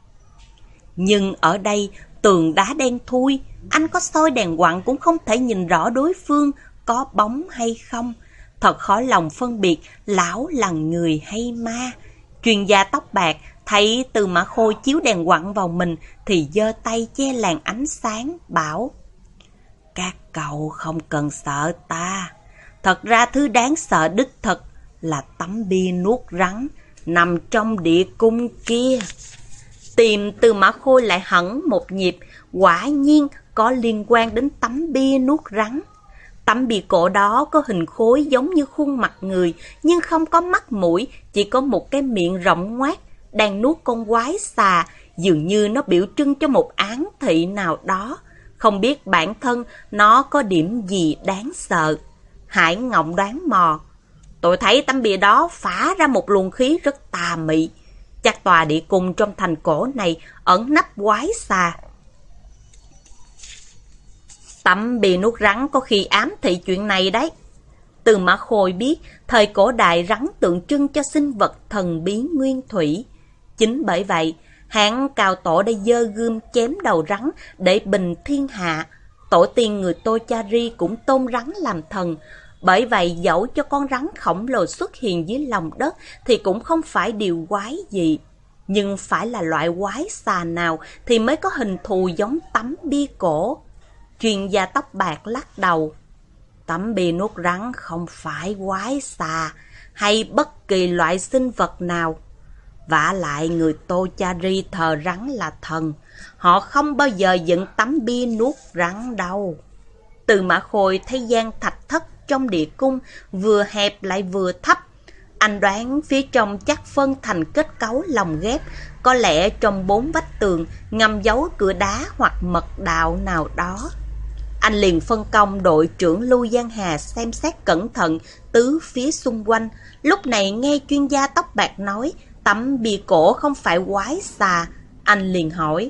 Nhưng ở đây, tường đá đen thui, anh có soi đèn quặng cũng không thể nhìn rõ đối phương có bóng hay không. Thật khó lòng phân biệt lão là người hay ma. Chuyên gia tóc bạc thấy Tư Mã Khôi chiếu đèn quặng vào mình thì giơ tay che làn ánh sáng, bảo: các cậu không cần sợ ta. Thật ra thứ đáng sợ đích thực là tấm bia nuốt rắn nằm trong địa cung kia. Tìm Tư Mã Khôi lại hẳn một nhịp, quả nhiên có liên quan đến tấm bia nuốt rắn. Tấm bia cổ đó có hình khối giống như khuôn mặt người, nhưng không có mắt mũi, chỉ có một cái miệng rộng ngoác, đang nuốt con quái xà, dường như nó biểu trưng cho một án thị nào đó. Không biết bản thân nó có điểm gì đáng sợ. Hải Ngộng đoán mò: tôi thấy tấm bia đó phả ra một luồng khí rất tà mị. Chắc tòa địa cung trong thành cổ này ẩn nấp quái xà. Tấm bia nuốt rắn có khi ám thị chuyện này đấy. Tư Mã Khôi biết thời cổ đại rắn tượng trưng cho sinh vật thần bí nguyên thủy. Chính bởi vậy, hạng cao tổ đã giơ gươm chém đầu rắn để bình thiên hạ. Tổ tiên người Tô Cha Ri cũng tôn rắn làm thần. Bởi vậy dẫu cho con rắn khổng lồ xuất hiện dưới lòng đất thì cũng không phải điều quái gì. Nhưng phải là loại quái xà nào thì mới có hình thù giống tấm bia cổ? Chuyên gia tóc bạc lắc đầu: Tấm bia nuốt rắn không phải quái xà hay bất kỳ loại sinh vật nào. Vả lại người Tô Cha Ri thờ rắn là thần. Họ không bao giờ dựng tấm bia nuốt rắn đâu. Từ Mã Khôi thấy gian thạch thất trong địa cung vừa hẹp lại vừa thấp. Anh đoán phía trong chắc phân thành kết cấu lồng ghép. Có lẽ trong bốn vách tường ngầm giấu cửa đá hoặc mật đạo nào đó. Anh liền phân công đội trưởng Lưu Giang Hà xem xét cẩn thận tứ phía xung quanh. Lúc này nghe chuyên gia tóc bạc nói tấm bia cổ không phải quái xà. Anh liền hỏi: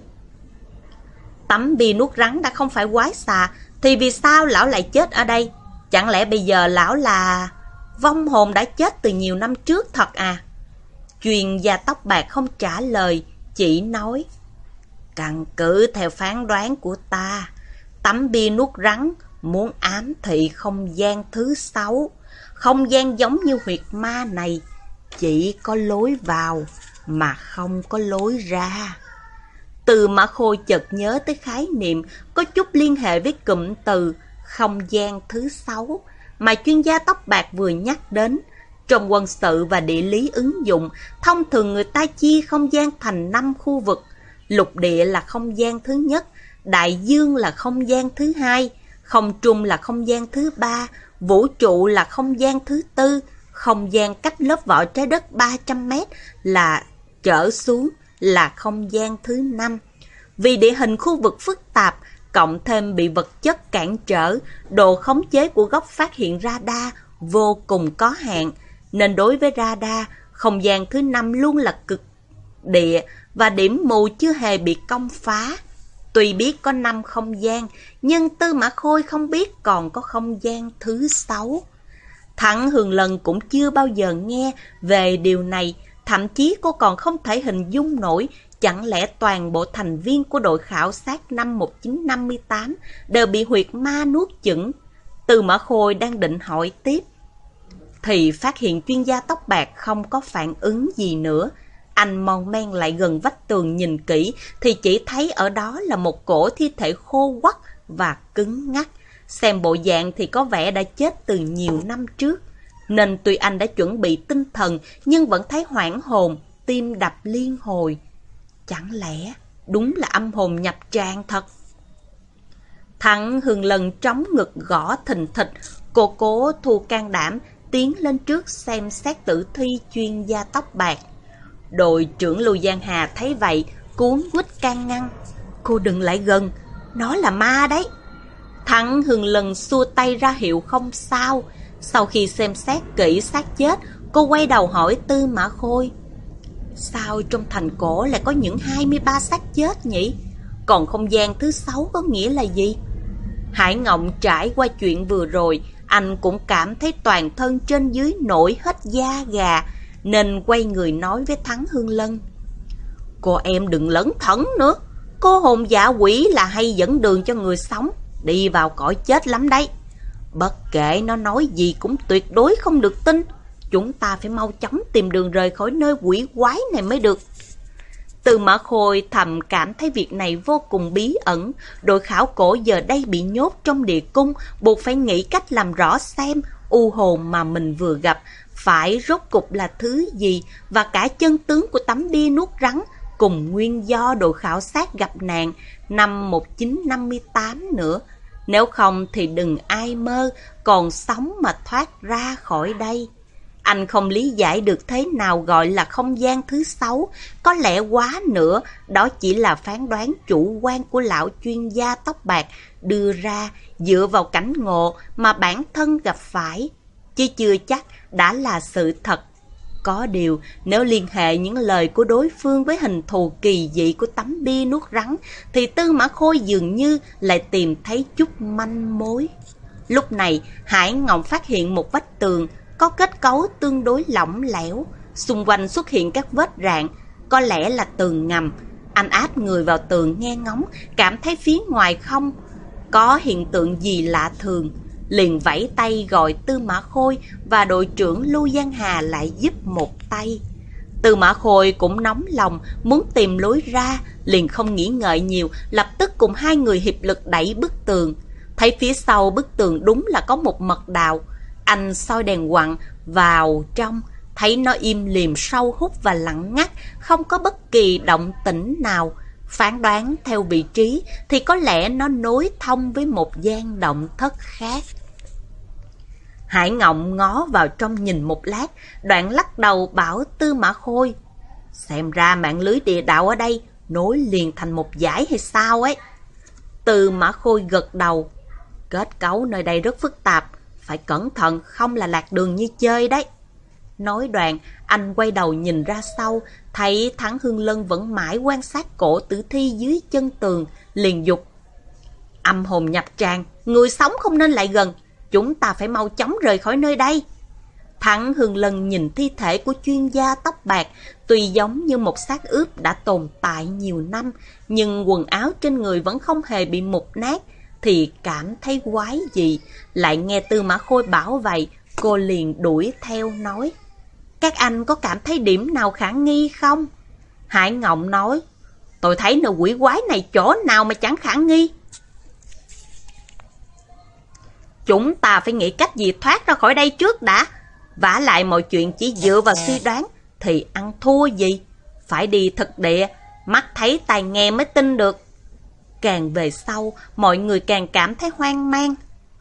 tấm bia nuốt rắn đã không phải quái xà, thì vì sao lão lại chết ở đây? Chẳng lẽ bây giờ lão là vong hồn đã chết từ nhiều năm trước thật à? Chuyên gia tóc bạc không trả lời, chỉ nói: căn cứ theo phán đoán của ta, tấm bia nuốt rắn muốn ám thị không gian thứ sáu. Không gian giống như huyệt ma này, chỉ có lối vào mà không có lối ra. Từ Mã Khôi chợt nhớ tới khái niệm có chút liên hệ với cụm từ không gian thứ sáu mà chuyên gia tóc bạc vừa nhắc đến. Trong quân sự và địa lý ứng dụng, thông thường người ta chia không gian thành năm khu vực. Lục địa là không gian thứ nhất, đại dương là không gian thứ hai, không trung là không gian thứ ba, vũ trụ là không gian thứ tư, không gian cách lớp vỏ trái đất ba trăm mét là trở xuống là không gian thứ năm. Vì địa hình khu vực phức tạp, cộng thêm bị vật chất cản trở, độ khống chế của góc phát hiện radar vô cùng có hạn, nên đối với radar, không gian thứ năm luôn là cực địa và điểm mù chưa hề bị công phá. Tuy biết có năm không gian, nhưng Tư Mã Khôi không biết còn có không gian thứ sáu. Thẳng Hường Lần cũng chưa bao giờ nghe về điều này, thậm chí cô còn không thể hình dung nổi chẳng lẽ toàn bộ thành viên của đội khảo sát năm một nghìn chín trăm năm mươi tám đều bị huyệt ma nuốt chửng. Tư Mã Khôi đang định hỏi tiếp, thì phát hiện chuyên gia tóc bạc không có phản ứng gì nữa. Anh mòn men lại gần vách tường nhìn kỹ thì chỉ thấy ở đó là một cổ thi thể khô quắt và cứng ngắc. Xem bộ dạng thì có vẻ đã chết từ nhiều năm trước. Nên tuy anh đã chuẩn bị tinh thần nhưng vẫn thấy hoảng hồn, tim đập liên hồi. Chẳng lẽ đúng là âm hồn nhập tràng thật? Thẳng Hường Lần trống ngực gõ thình thịch. Cô cố thu can đảm tiến lên trước xem xét tử thi chuyên gia tóc bạc. Đội trưởng Lưu Giang Hà thấy vậy cuống quýt can ngăn: cô đừng lại gần, nó là ma đấy. Thẳng Hường Lần xua tay ra hiệu không sao. Sau khi xem xét kỹ xác chết, cô quay đầu hỏi Tư Mã Khôi: sao trong thành cổ lại có những hai mươi ba xác chết nhỉ? Còn không gian thứ sáu có nghĩa là gì? Hải Ngộng trải qua chuyện vừa rồi, anh cũng cảm thấy toàn thân trên dưới nổi hết da gà, nên quay người nói với Thắng Hương Lân: cô em đừng lẩn thẩn nữa, cô hồn dạ quỷ là hay dẫn đường cho người sống đi vào cõi chết lắm đấy. Bất kể nó nói gì cũng tuyệt đối không được tin. Chúng ta phải mau chóng tìm đường rời khỏi nơi quỷ quái này mới được. Từ Mã Khôi thầm cảm thấy việc này vô cùng bí ẩn. Đội khảo cổ giờ đây bị nhốt trong địa cung, buộc phải nghĩ cách làm rõ xem u hồn mà mình vừa gặp phải rốt cục là thứ gì, và cả chân tướng của tấm bia nuốt rắn cùng nguyên do đội khảo sát gặp nạn năm một nghìn chín trăm năm mươi tám nữa. Nếu không thì đừng ai mơ còn sống mà thoát ra khỏi đây. Anh không lý giải được thế nào gọi là không gian thứ sáu. Có lẽ quá nữa, đó chỉ là phán đoán chủ quan của lão chuyên gia tóc bạc đưa ra dựa vào cảnh ngộ mà bản thân gặp phải, chứ chưa chắc đã là sự thật. Có điều, nếu liên hệ những lời của đối phương với hình thù kỳ dị của tấm bia nuốt rắn, thì Tư Mã Khôi dường như lại tìm thấy chút manh mối. Lúc này, Hải Ngộng phát hiện một vách tường có kết cấu tương đối lỏng lẻo, xung quanh xuất hiện các vết rạn, có lẽ là tường ngầm. Anh áp người vào tường nghe ngóng, cảm thấy phía ngoài không có hiện tượng gì lạ thường, liền vẫy tay gọi Tư Mã Khôi và đội trưởng Lưu Giang Hà lại giúp một tay. Tư Mã Khôi cũng nóng lòng muốn tìm lối ra, liền không nghĩ ngợi nhiều, lập tức cùng hai người hiệp lực đẩy bức tường. Thấy phía sau bức tường đúng là có một mật đạo. Anh soi đèn quặng vào trong, thấy nó im lìm sâu hút và lặng ngắt, không có bất kỳ động tĩnh nào. Phán đoán theo vị trí thì có lẽ nó nối thông với một gian động thất khác. Hải Ngộng ngó vào trong nhìn một lát, đoạn lắc đầu bảo Tư Mã Khôi: xem ra mạng lưới địa đạo ở đây nối liền thành một dải hay sao ấy. Tư Mã Khôi gật đầu: kết cấu nơi đây rất phức tạp, phải cẩn thận không là lạc đường như chơi đấy. Nói đoạn, anh quay đầu nhìn ra sau, thấy Thắng Hương Lân vẫn mãi quan sát cổ tử thi dưới chân tường, liền dục: âm hồn nhập tràng, người sống không nên lại gần, chúng ta phải mau chóng rời khỏi nơi đây. Thắng Hương Lân nhìn thi thể của chuyên gia tóc bạc, tuy giống như một xác ướp đã tồn tại nhiều năm, nhưng quần áo trên người vẫn không hề bị mục nát, thì cảm thấy quái dị. Lại nghe Tư Mã Khôi bảo vậy, cô liền đuổi theo nói: các anh có cảm thấy điểm nào khả nghi không? Hải Ngộng nói: tôi thấy nơi quỷ quái này chỗ nào mà chẳng khả nghi. Chúng ta phải nghĩ cách gì thoát ra khỏi đây trước đã. Vả lại mọi chuyện chỉ dựa vào suy đoán thì ăn thua gì. Phải đi thực địa, mắt thấy tai nghe mới tin được. Càng về sau, mọi người càng cảm thấy hoang mang.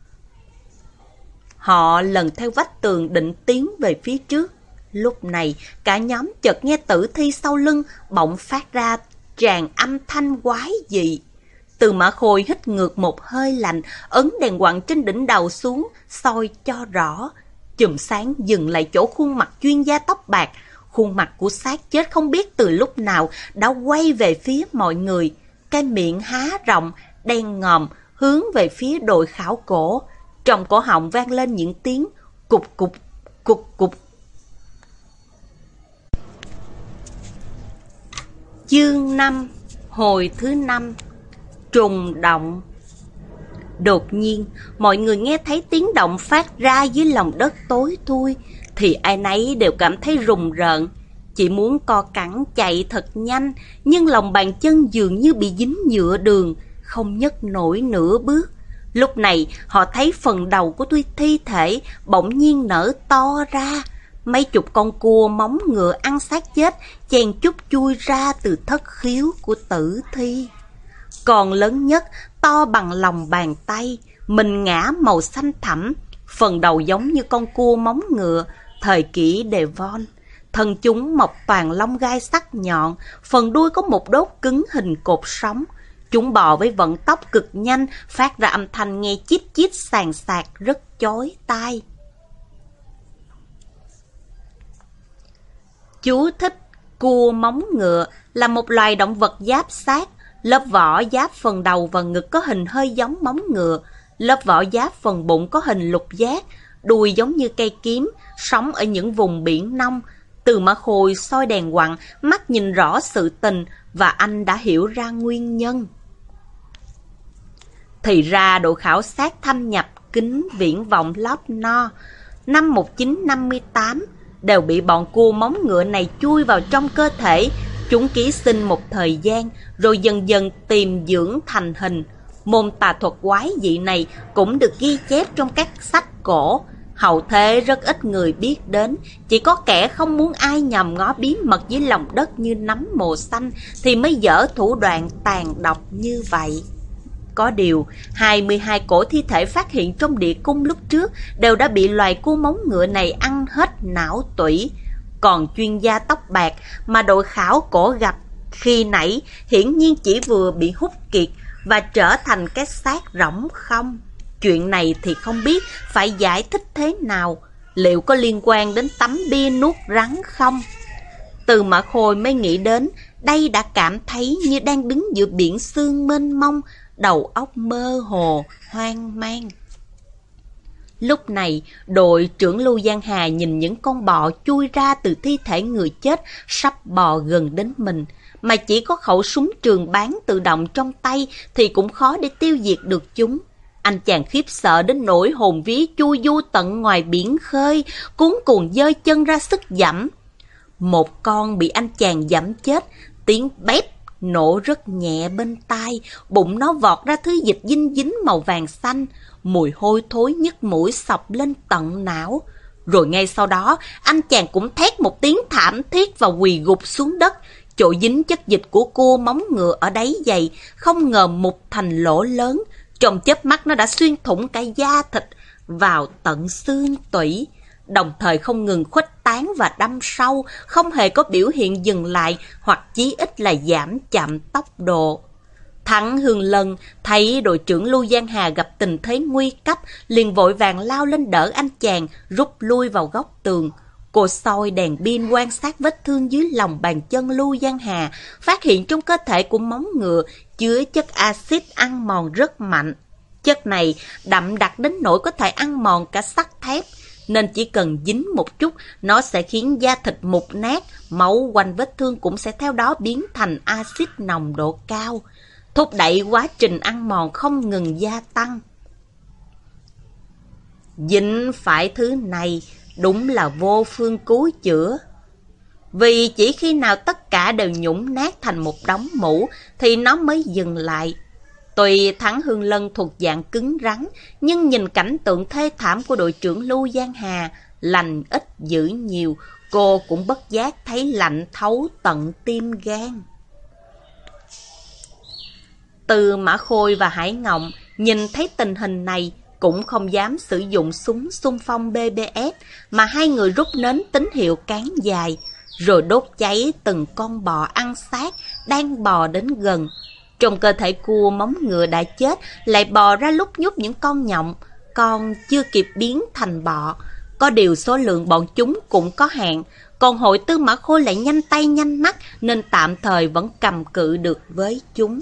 Họ lần theo vách tường định tiến về phía trước. Lúc này, cả nhóm chợt nghe tử thi sau lưng bỗng phát ra tràn âm thanh quái dị. Tư Mã Khôi hít ngược một hơi lạnh, ấn đèn quặng trên đỉnh đầu xuống, soi cho rõ. Chùm sáng dừng lại chỗ khuôn mặt chuyên gia tóc bạc. Khuôn mặt của xác chết không biết từ lúc nào đã quay về phía mọi người. Cái miệng há rộng, đen ngòm, hướng về phía đội khảo cổ. Trong cổ họng vang lên những tiếng cục cục, cục cục. Chương năm, hồi thứ năm. Trùng động. Đột nhiên, mọi người nghe thấy tiếng động phát ra dưới lòng đất tối thui, thì ai nấy đều cảm thấy rùng rợn. Chỉ muốn co cẳng chạy thật nhanh, nhưng lòng bàn chân dường như bị dính nhựa đường, không nhấc nổi nửa bước. Lúc này, họ thấy phần đầu của tuy thi thể bỗng nhiên nở to ra. Mấy chục con cua móng ngựa ăn xác chết chèn chút chui ra từ thất khiếu của tử thi. Còn lớn nhất, to bằng lòng bàn tay, mình ngã màu xanh thẳm, phần đầu giống như con cua móng ngựa, thời kỷ Devon. Thân chúng mọc toàn lông gai sắc nhọn, phần đuôi có một đốt cứng hình cột sống. Chúng bò với vận tốc cực nhanh, phát ra âm thanh nghe chít chít sàn sạc rất chói tai. Chú thích: cua móng ngựa là một loài động vật giáp xác. Lớp vỏ giáp phần đầu và ngực có hình hơi giống móng ngựa. Lớp vỏ giáp phần bụng có hình lục giác, đuôi giống như cây kiếm, sống ở những vùng biển nông. Tư Mã Khôi soi đèn quặng, mắt nhìn rõ sự tình, và anh đã hiểu ra nguyên nhân. Thì ra đội khảo sát thâm nhập kính viễn vọng Lobno năm một nghìn chín trăm năm mươi tám đều bị bọn cua móng ngựa này chui vào trong cơ thể. Chúng ký sinh một thời gian, rồi dần dần tìm dưỡng thành hình. Môn tà thuật quái dị này cũng được ghi chép trong các sách cổ. Hậu thế rất ít người biết đến, chỉ có kẻ không muốn ai nhòm ngó bí mật dưới lòng đất như nấm mồ xanh thì mới dở thủ đoạn tàn độc như vậy. Có điều, hai mươi hai cổ thi thể phát hiện trong địa cung lúc trước đều đã bị loài cua móng ngựa này ăn hết não tủy. Còn chuyên gia tóc bạc mà đội khảo cổ gặp khi nãy hiển nhiên chỉ vừa bị hút kiệt và trở thành cái xác rỗng không. Chuyện này thì không biết phải giải thích thế nào, liệu có liên quan đến tấm bia nuốt rắn không? Tư Mã Khôi mới nghĩ đến, đây đã cảm thấy như đang đứng giữa biển sương mênh mông, đầu óc mơ hồ, hoang mang. Lúc này, đội trưởng Lưu Giang Hà nhìn những con bọ chui ra từ thi thể người chết sắp bò gần đến mình, mà chỉ có khẩu súng trường bán tự động trong tay thì cũng khó để tiêu diệt được chúng. Anh chàng khiếp sợ đến nỗi hồn vía chui du tận ngoài biển khơi, cuống cuồng giơ chân ra sức giẫm. Một con bị anh chàng giẫm chết, tiếng bép nổ rất nhẹ bên tai, bụng nó vọt ra thứ dịch dinh dính màu vàng xanh, mùi hôi thối nhức mũi xộc lên tận não. Rồi ngay sau đó, anh chàng cũng thét một tiếng thảm thiết và quỳ gục xuống đất. Chỗ dính chất dịch của cua móng ngựa ở đáy giày không ngờ mục thành lỗ lớn, trong chớp mắt nó đã xuyên thủng cả da thịt vào tận xương tủy, đồng thời không ngừng khuếch tán và đâm sâu, không hề có biểu hiện dừng lại hoặc chí ít là giảm chậm tốc độ. Thắng Hương Lân thấy đội trưởng Lưu Giang Hà gặp tình thế nguy cấp, liền vội vàng lao lên đỡ anh chàng, rút lui vào góc tường. Cô soi đèn pin quan sát vết thương dưới lòng bàn chân Lưu Giang Hà, phát hiện trong cơ thể của móng ngựa chứa chất axit ăn mòn rất mạnh. Chất này đậm đặc đến nỗi có thể ăn mòn cả sắt thép, nên chỉ cần dính một chút, nó sẽ khiến da thịt mục nát, máu quanh vết thương cũng sẽ theo đó biến thành axit nồng độ cao, thúc đẩy quá trình ăn mòn không ngừng gia tăng. Dính phải thứ này đúng là vô phương cứu chữa. Vì chỉ khi nào tất cả đều nhũng nát thành một đống mũ thì nó mới dừng lại. Tuy Thắng Hương Lân thuộc dạng cứng rắn, nhưng nhìn cảnh tượng thê thảm của đội trưởng Lưu Giang Hà, lành ít dữ nhiều, cô cũng bất giác thấy lạnh thấu tận tim gan. Từ Mã Khôi và Hải Ngộng nhìn thấy tình hình này cũng không dám sử dụng súng xung phong bê bê ét, mà hai người rút nến tín hiệu cán dài, rồi đốt cháy từng con bò ăn xác đang bò đến gần. Trong cơ thể cua móng ngựa đã chết lại bò ra lúc nhúc những con nhộng, con chưa kịp biến thành bọ. Có điều số lượng bọn chúng cũng có hạn, còn hội Tư Mã Khôi lại nhanh tay nhanh mắt nên tạm thời vẫn cầm cự được với chúng.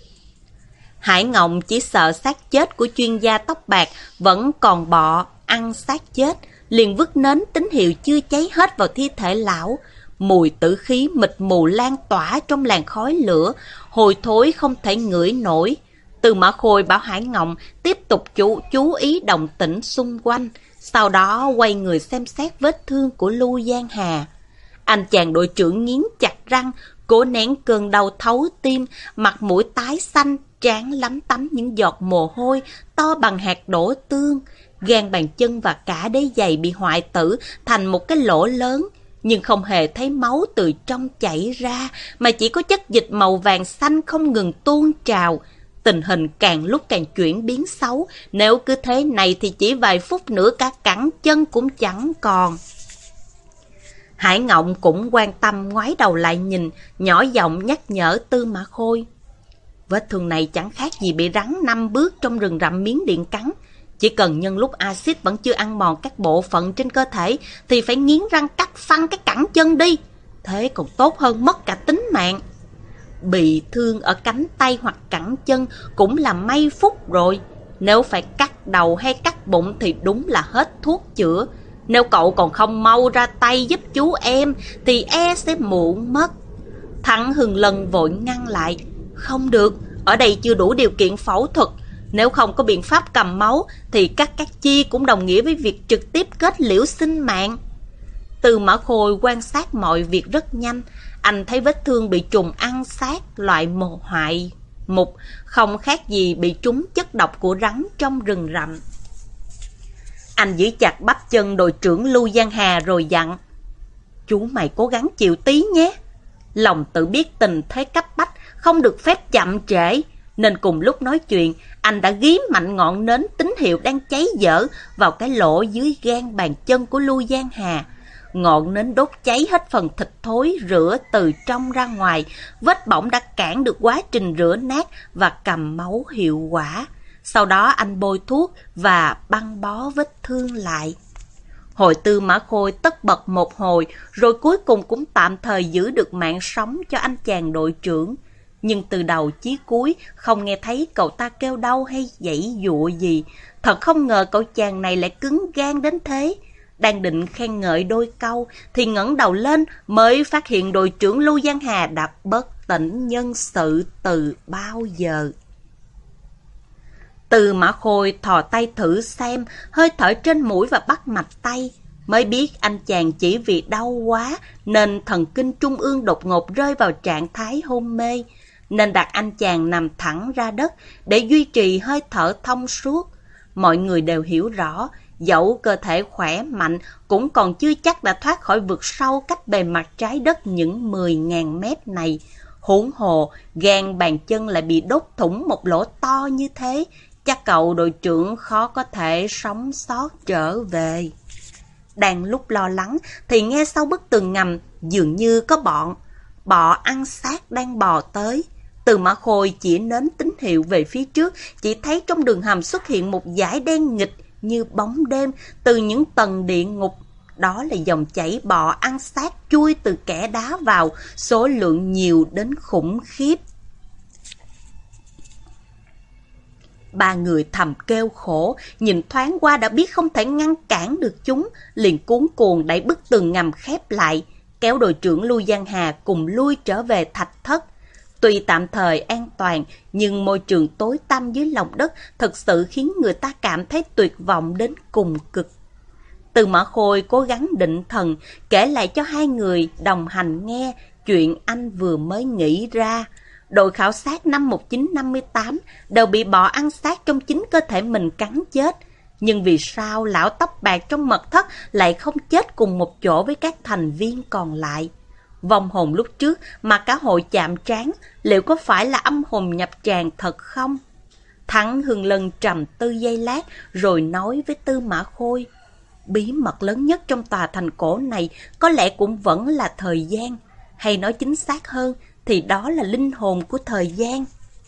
Hải Ngộng chỉ sợ xác chết của chuyên gia tóc bạc vẫn còn bọ ăn xác chết, liền vứt nến tín hiệu chưa cháy hết vào thi thể lão. Mùi tử khí mịt mù lan tỏa trong làn khói lửa, hồi thối không thể ngửi nổi. Từ Mã Khôi bảo Hải Ngộng tiếp tục chú, chú ý động tĩnh xung quanh, sau đó quay người xem xét vết thương của Lưu Giang Hà. Anh chàng đội trưởng nghiến chặt răng, cố nén cơn đau thấu tim, mặt mũi tái xanh, trán lấm tấm những giọt mồ hôi to bằng hạt đổ tương. Gan bàn chân và cả đế giày bị hoại tử thành một cái lỗ lớn, nhưng không hề thấy máu từ trong chảy ra, mà chỉ có chất dịch màu vàng xanh không ngừng tuôn trào. Tình hình càng lúc càng chuyển biến xấu, nếu cứ thế này thì chỉ vài phút nữa cả cẳng chân cũng chẳng còn. Hải Ngộng cũng quan tâm ngoái đầu lại nhìn, nhỏ giọng nhắc nhở Tư Mã Khôi. Vết thương này chẳng khác gì bị rắn năm bước trong rừng rậm miếng điện cắn. Chỉ cần nhân lúc axit vẫn chưa ăn mòn các bộ phận trên cơ thể thì phải nghiến răng cắt phăng cái cẳng chân đi. Thế còn tốt hơn mất cả tính mạng. Bị thương ở cánh tay hoặc cẳng chân cũng là may phúc rồi. Nếu phải cắt đầu hay cắt bụng thì đúng là hết thuốc chữa. Nếu cậu còn không mau ra tay giúp chú em thì e sẽ muộn mất. Thắng Hừng Lân vội ngăn lại. Không được, ở đây chưa đủ điều kiện phẫu thuật. Nếu không có biện pháp cầm máu thì cắt các chi cũng đồng nghĩa với việc trực tiếp kết liễu sinh mạng. Từ Mã Khôi quan sát mọi việc rất nhanh. Anh thấy vết thương bị trùng ăn xác loại mồ hoại mục, không khác gì bị trúng chất độc của rắn trong rừng rậm. Anh giữ chặt bắp chân đội trưởng Lưu Giang Hà rồi dặn. Chú mày cố gắng chịu tí nhé. Lòng tự biết tình thế cấp bách, không được phép chậm trễ. Nên cùng lúc nói chuyện, anh đã ghim mạnh ngọn nến tín hiệu đang cháy dở vào cái lỗ dưới gan bàn chân của Lưu Giang Hà. Ngọn nến đốt cháy hết phần thịt thối rửa từ trong ra ngoài. Vết bỏng đã cản được quá trình rửa nát và cầm máu hiệu quả. Sau đó anh bôi thuốc và băng bó vết thương lại. Hội Tư Mã Khôi tất bật một hồi, rồi cuối cùng cũng tạm thời giữ được mạng sống cho anh chàng đội trưởng. Nhưng từ đầu chí cuối không nghe thấy cậu ta kêu đau hay giãy giụa gì. Thật không ngờ cậu chàng này lại cứng gan đến thế. Đang định khen ngợi đôi câu thì ngẩng đầu lên mới phát hiện đội trưởng Lưu Giang Hà đã bất tỉnh nhân sự từ bao giờ. Từ Mã Khôi thò tay thử xem hơi thở trên mũi và bắt mạch tay, mới biết anh chàng chỉ vì đau quá nên thần kinh trung ương đột ngột rơi vào trạng thái hôn mê. nên đặt anh chàng nằm thẳng ra đất để duy trì hơi thở thông suốt. Mọi người đều hiểu rõ, dẫu cơ thể khỏe mạnh cũng còn chưa chắc đã thoát khỏi vực sâu cách bề mặt trái đất những mười nghìn mét này. Huống hồ, gan bàn chân lại bị đốt thủng một lỗ to như thế, chắc cậu đội trưởng khó có thể sống sót trở về. Đang lúc lo lắng thì nghe sau bức tường ngầm dường như có bọn bọ ăn xác đang bò tới. Từ Mã Khôi chỉ nến tín hiệu về phía trước, chỉ thấy trong đường hầm xuất hiện một dải đen nghịch như bóng đêm từ những tầng địa ngục. Đó là dòng chảy bọ ăn xác chui từ kẽ đá vào, số lượng nhiều đến khủng khiếp. Ba người thầm kêu khổ, nhìn thoáng qua đã biết không thể ngăn cản được chúng, liền cuống cuồng đẩy bức tường ngầm khép lại, kéo đội trưởng Lưu Giang Hà cùng lui trở về thạch thất. Tuy tạm thời an toàn, nhưng môi trường tối tăm dưới lòng đất thực sự khiến người ta cảm thấy tuyệt vọng đến cùng cực. Từ Mã Khôi cố gắng định thần, kể lại cho hai người đồng hành nghe chuyện anh vừa mới nghĩ ra. Đội khảo sát năm một nghìn chín trăm năm mươi tám đều bị bọ ăn xác trong chính cơ thể mình cắn chết. Nhưng vì sao lão tóc bạc trong mật thất lại không chết cùng một chỗ với các thành viên còn lại? Vong hồn lúc trước mà cả hội chạm trán, liệu có phải là âm hồn nhập tràng thật không? Thắng Hương Lân trầm tư giây lát rồi nói với Tư Mã Khôi: bí mật lớn nhất trong tòa thành cổ này có lẽ cũng vẫn là thời gian, hay nói chính xác hơn thì đó là linh hồn của thời gian.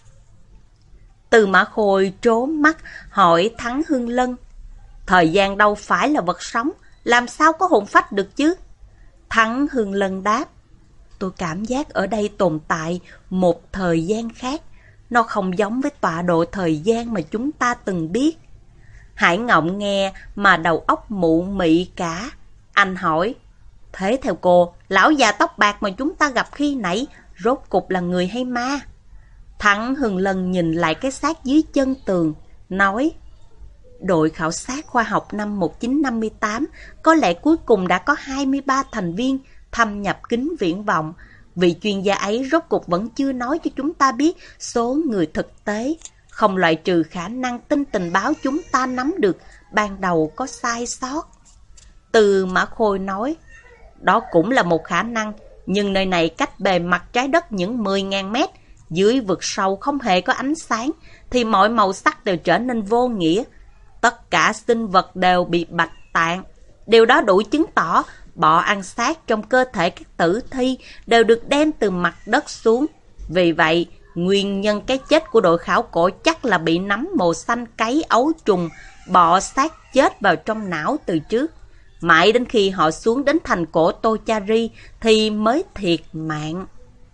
Tư Mã Khôi trố mắt hỏi Thắng Hương Lân: thời gian đâu phải là vật sống, làm sao có hồn phách được chứ? Thắng Hương Lân đáp: tôi cảm giác ở đây tồn tại một thời gian khác, nó không giống với tọa độ thời gian mà chúng ta từng biết. Hải Ngộng nghe mà đầu óc mụ mị cả. Anh hỏi: thế theo cô, lão già tóc bạc mà chúng ta gặp khi nãy rốt cục là người hay ma? Thắng Hừng Lân nhìn lại cái xác dưới chân tường, nói: đội khảo sát khoa học năm một nghìn chín trăm năm mươi tám có lẽ cuối cùng đã có hai mươi ba thành viên thâm nhập kính viễn vọng. Vị chuyên gia ấy rốt cục vẫn chưa nói cho chúng ta biết số người thực tế, không loại trừ khả năng tin tình báo chúng ta nắm được ban đầu có sai sót. Từ Mã Khôi nói: đó cũng là một khả năng, nhưng nơi này cách bề mặt trái đất những mười nghìn mét, dưới vực sâu không hề có ánh sáng, thì mọi màu sắc đều trở nên vô nghĩa. Tất cả sinh vật đều bị bạch tạng. Điều đó đủ chứng tỏ bọ ăn xác trong cơ thể các tử thi đều được đem từ mặt đất xuống. Vì vậy, nguyên nhân cái chết của đội khảo cổ chắc là bị nấm màu xanh cấy ấu trùng bọ xác chết vào trong não từ trước. Mãi đến khi họ xuống đến thành cổ Tô Cha Ri thì mới thiệt mạng.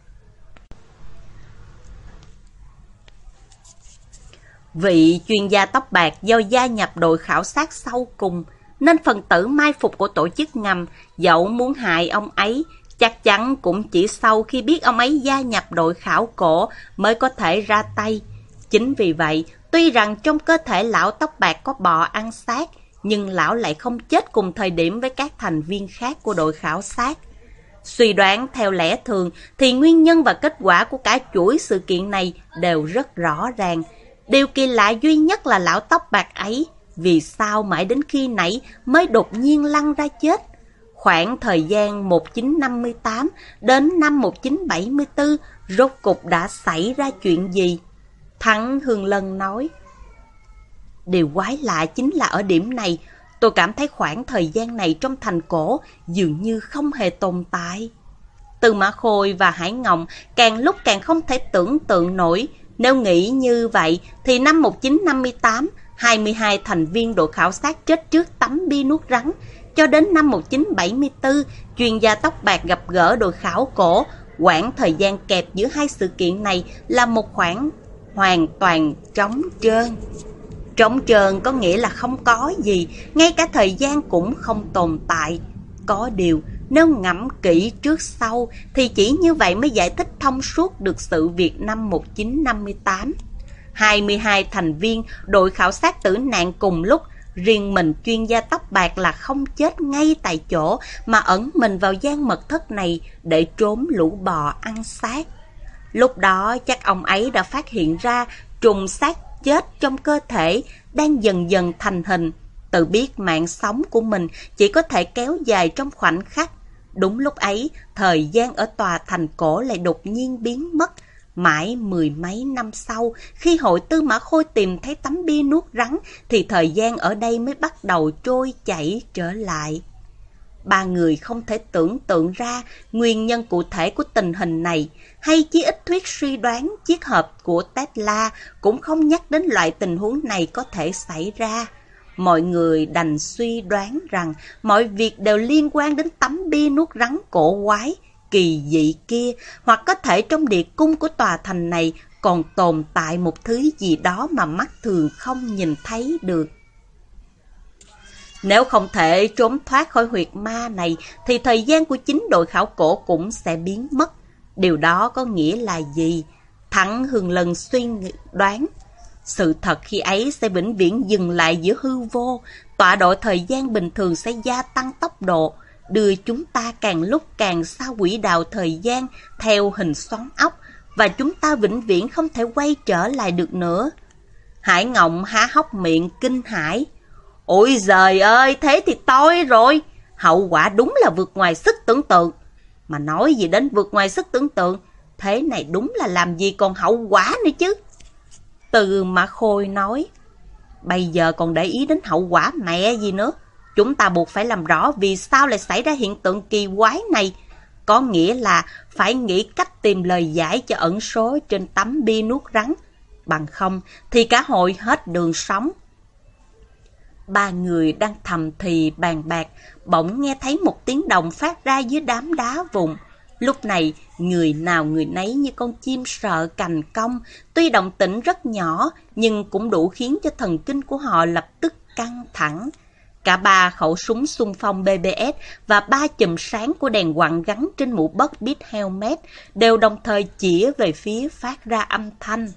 Vị chuyên gia tóc bạc do gia nhập đội khảo sát sau cùng, nên phần tử mai phục của tổ chức ngầm dẫu muốn hại ông ấy, chắc chắn cũng chỉ sau khi biết ông ấy gia nhập đội khảo cổ mới có thể ra tay. Chính vì vậy, tuy rằng trong cơ thể lão tóc bạc có bọ ăn xác, nhưng lão lại không chết cùng thời điểm với các thành viên khác của đội khảo sát. Suy đoán theo lẽ thường thì nguyên nhân và kết quả của cả chuỗi sự kiện này đều rất rõ ràng. Điều kỳ lạ duy nhất là lão tóc bạc ấy vì sao mãi đến khi nãy mới đột nhiên lăn ra chết. Khoảng thời gian một nghìn chín trăm năm mươi tám đến năm một nghìn chín trăm bảy mươi tư rốt cục đã xảy ra chuyện gì? Thắng Hương Lân nói: điều quái lạ chính là ở điểm này, tôi cảm thấy khoảng thời gian này trong thành cổ dường như không hề tồn tại. Từ Mã Khôi và Hải Ngộng càng lúc càng không thể tưởng tượng nổi. Nếu nghĩ như vậy thì năm một nghìn chín trăm năm mươi tám, hai mươi hai thành viên đội khảo sát chết trước tấm bia nuốt rắn. Cho đến năm một nghìn chín trăm bảy mươi tư, chuyên gia tóc bạc gặp gỡ đội khảo cổ. Quãng thời gian kẹp giữa hai sự kiện này là một khoảng hoàn toàn trống trơn. Trống trơn có nghĩa là không có gì, ngay cả thời gian cũng không tồn tại. Có điều, nếu ngẫm kỹ trước sau thì chỉ như vậy mới giải thích thông suốt được sự việc năm một nghìn chín trăm năm mươi tám. hai mươi hai thành viên đội khảo sát tử nạn cùng lúc, riêng mình chuyên gia tóc bạc là không chết ngay tại chỗ mà ẩn mình vào gian mật thất này để trốn lũ bò ăn xác. Lúc đó chắc ông ấy đã phát hiện ra trùng xác chết trong cơ thể đang dần dần thành hình, tự biết mạng sống của mình chỉ có thể kéo dài trong khoảnh khắc. Đúng lúc ấy, thời gian ở tòa thành cổ lại đột nhiên biến mất. Mãi mười mấy năm sau, khi hội Tư Mã Khôi tìm thấy tấm bia nuốt rắn, thì thời gian ở đây mới bắt đầu trôi chảy trở lại. Ba người không thể tưởng tượng ra nguyên nhân cụ thể của tình hình này, hay chí ít thuyết suy đoán chiết hợp của Tesla cũng không nhắc đến loại tình huống này có thể xảy ra. Mọi người đành suy đoán rằng mọi việc đều liên quan đến tấm bia nuốt rắn cổ quái, kỳ dị kia, hoặc có thể trong địa cung của tòa thành này còn tồn tại một thứ gì đó mà mắt thường không nhìn thấy được. Nếu không thể trốn thoát khỏi huyệt ma này, thì thời gian của chính đội khảo cổ cũng sẽ biến mất. Điều đó có nghĩa là gì? Thắng Hương Lân suy đoán. Sự thật khi ấy sẽ vĩnh viễn dừng lại giữa hư vô. Tọa độ thời gian bình thường sẽ gia tăng tốc độ, đưa chúng ta càng lúc càng xa quỹ đạo thời gian theo hình xoắn ốc, và chúng ta vĩnh viễn không thể quay trở lại được nữa. Hải Ngộng há hốc miệng kinh hãi. Ôi giời ơi, thế thì tôi rồi. Hậu quả đúng là vượt ngoài sức tưởng tượng. Mà nói gì đến vượt ngoài sức tưởng tượng, thế này đúng là làm gì còn hậu quả nữa chứ. Tư Mã Khôi nói, bây giờ còn để ý đến hậu quả mẹ gì nữa. Chúng ta buộc phải làm rõ vì sao lại xảy ra hiện tượng kỳ quái này. Có nghĩa là phải nghĩ cách tìm lời giải cho ẩn số trên tấm bia nuốt rắn. Bằng không thì cả hội hết đường sống. Ba người đang thầm thì bàn bạc, bỗng nghe thấy một tiếng động phát ra dưới đám đá vụn. Lúc này, người nào người nấy như con chim sợ cành cong, tuy động tĩnh rất nhỏ, nhưng cũng đủ khiến cho thần kinh của họ lập tức căng thẳng. Cả ba khẩu súng xung phong bê bê ét và ba chùm sáng của đèn quặng gắn trên mũ Buckbeat helmet đều đồng thời chĩa về phía phát ra âm thanh.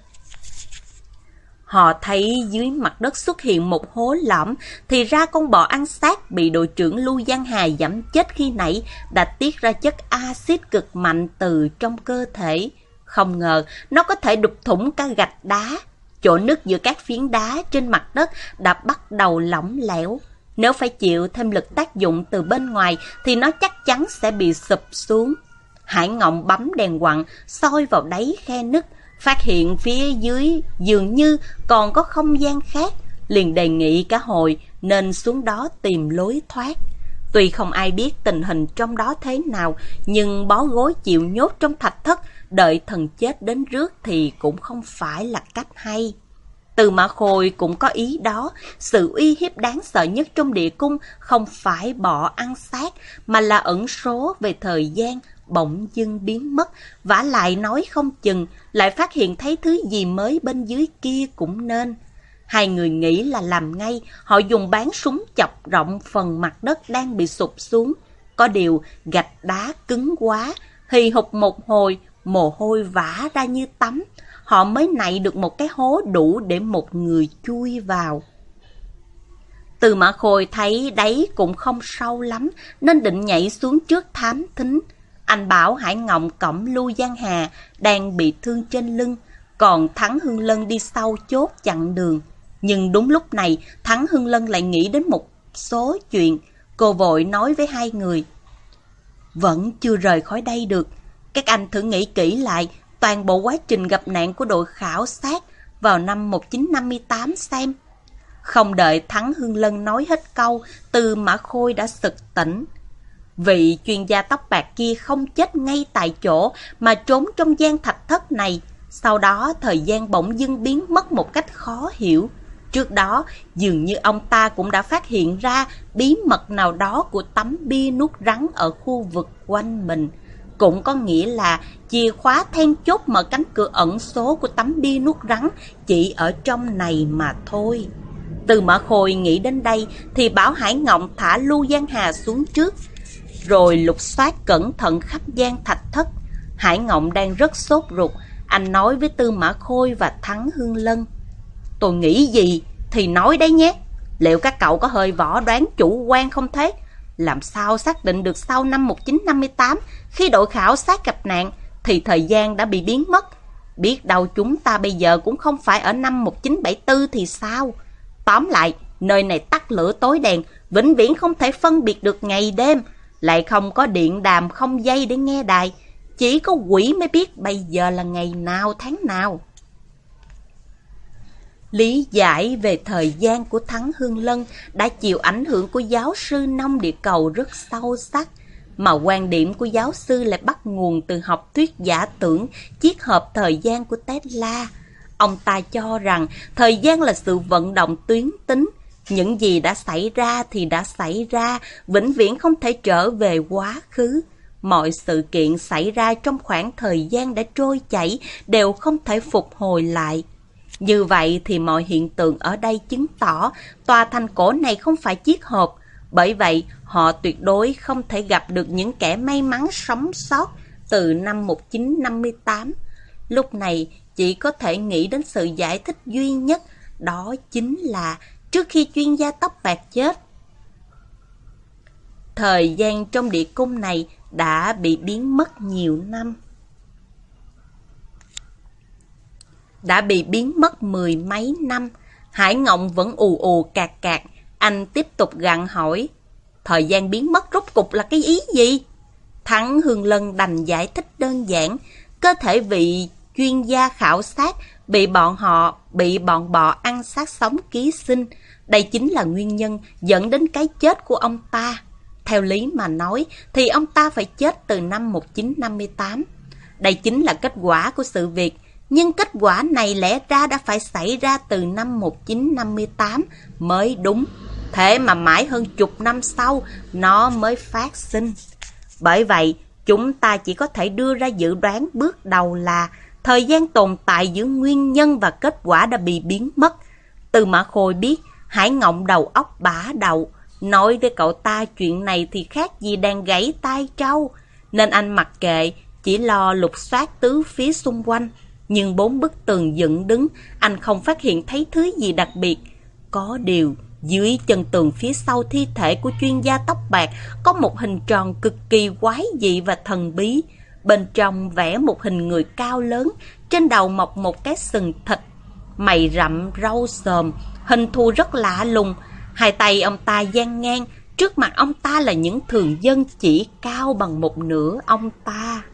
Họ thấy dưới mặt đất xuất hiện một hố lõm, thì ra con bò ăn xác bị đội trưởng Lưu Giang Hà giẫm chết khi nãy đã tiết ra chất axit cực mạnh từ trong cơ thể. Không ngờ nó có thể đục thủng cả gạch đá. Chỗ nứt giữa các phiến đá trên mặt đất đã bắt đầu lỏng lẻo. Nếu phải chịu thêm lực tác dụng từ bên ngoài thì nó chắc chắn sẽ bị sụp xuống. Hải Ngộng bấm đèn quặng soi vào đáy khe nứt, phát hiện phía dưới dường như còn có không gian khác, liền đề nghị cả hội nên xuống đó tìm lối thoát. Tuy không ai biết tình hình trong đó thế nào, nhưng bó gối chịu nhốt trong thạch thất, đợi thần chết đến rước thì cũng không phải là cách hay. Tư Mã Khôi cũng có ý đó, sự uy hiếp đáng sợ nhất trong địa cung không phải bọ ăn xác, mà là ẩn số về thời gian bỗng dưng biến mất, vả lại nói không chừng lại phát hiện thấy thứ gì mới bên dưới kia cũng nên. Hai người nghĩ là làm ngay, họ dùng bán súng chọc rộng phần mặt đất đang bị sụp xuống. Có điều gạch đá cứng quá, hì hục một hồi, mồ hôi vã ra như tắm. Họ mới nạy được một cái hố đủ để một người chui vào. Tư Mã Khôi thấy đáy cũng không sâu lắm, nên định nhảy xuống trước thám thính. Anh bảo Hải Ngộng cõng Lưu Giang Hà đang bị thương trên lưng, còn Thắng Hương Lân đi sau chốt chặn đường. Nhưng đúng lúc này, Thắng Hương Lân lại nghĩ đến một số chuyện. Cô vội nói với hai người, vẫn chưa rời khỏi đây được. Các anh thử nghĩ kỹ lại toàn bộ quá trình gặp nạn của đội khảo sát vào năm một nghìn chín trăm năm mươi tám xem. Không đợi Thắng Hương Lân nói hết câu, Tư Mã Khôi đã sực tỉnh. Vị chuyên gia tóc bạc kia không chết ngay tại chỗ mà trốn trong gian thạch thất này. Sau đó thời gian bỗng dưng biến mất một cách khó hiểu. Trước đó dường như ông ta cũng đã phát hiện ra bí mật nào đó của tấm bia nuốt rắn ở khu vực quanh mình. Cũng có nghĩa là chìa khóa then chốt mở cánh cửa ẩn số của tấm bia nuốt rắn chỉ ở trong này mà thôi. Tư Mã Khôi nghĩ đến đây thì bảo Hải Ngộng thả Lưu Giang Hà xuống trước, rồi lục soát cẩn thận khắp gian thạch thất. Hải Ngộng đang rất sốt ruột, anh nói với Tư Mã Khôi và Thắng Hương Lân, tôi nghĩ gì thì nói đấy nhé. Liệu các cậu có hơi võ đoán chủ quan không thế? Làm sao xác định được sau năm một nghìn chín trăm năm mươi tám, khi đội khảo sát gặp nạn, thì thời gian đã bị biến mất. Biết đâu chúng ta bây giờ cũng không phải ở năm một chín bảy tư thì sao? Tóm lại, nơi này tắt lửa tối đèn, vĩnh viễn không thể phân biệt được ngày đêm, lại không có điện đàm không dây để nghe đài. Chỉ có quỷ mới biết bây giờ là ngày nào tháng nào. Lý giải về thời gian của Thắng Hương Lân đã chịu ảnh hưởng của giáo sư Nông Địa Cầu rất sâu sắc, mà quan điểm của giáo sư lại bắt nguồn từ học thuyết giả tưởng chiết hợp thời gian của Tesla. Ông ta cho rằng thời gian là sự vận động tuyến tính, những gì đã xảy ra thì đã xảy ra, vĩnh viễn không thể trở về quá khứ. Mọi sự kiện xảy ra trong khoảng thời gian đã trôi chảy đều không thể phục hồi lại. Như vậy thì mọi hiện tượng ở đây chứng tỏ tòa thành cổ này không phải chiết hợp. Bởi vậy, họ tuyệt đối không thể gặp được những kẻ may mắn sống sót từ năm một chín năm tám. Lúc này, chỉ có thể nghĩ đến sự giải thích duy nhất, đó chính là trước khi chuyên gia tóc bạc chết, thời gian trong địa cung này đã bị biến mất nhiều năm. Đã bị biến mất mười mấy năm. Hải Ngộng vẫn ù ù cạc cạc. Anh tiếp tục gặng hỏi, thời gian biến mất rốt cục là cái ý gì? Thắng Hương Lân đành giải thích đơn giản, cơ thể vị chuyên gia khảo sát bị bọn họ, bị bọn bọ ăn xác sống ký sinh. Đây chính là nguyên nhân dẫn đến cái chết của ông ta. Theo lý mà nói thì ông ta phải chết từ năm một chín năm tám. Đây chính là kết quả của sự việc. Nhưng kết quả này lẽ ra đã phải xảy ra từ năm một chín năm tám mới đúng. Thế mà mãi hơn chục năm sau nó mới phát sinh. Bởi vậy, chúng ta chỉ có thể đưa ra dự đoán bước đầu là thời gian tồn tại giữa nguyên nhân và kết quả đã bị biến mất. Từ Mã Khôi biết, Hải Ngộng đầu óc bả đậu. Nói với cậu ta chuyện này thì khác gì đang gãy tai trâu. Nên anh mặc kệ, chỉ lo lục soát tứ phía xung quanh. Nhưng bốn bức tường dựng đứng, anh không phát hiện thấy thứ gì đặc biệt. Có điều, dưới chân tường phía sau thi thể của chuyên gia tóc bạc có một hình tròn cực kỳ quái dị và thần bí. Bên trong vẽ một hình người cao lớn, trên đầu mọc một cái sừng thịt, mày rậm râu xồm, hình thù rất lạ lùng. Hai tay ông ta dang ngang, trước mặt ông ta là những thường dân chỉ cao bằng một nửa ông ta.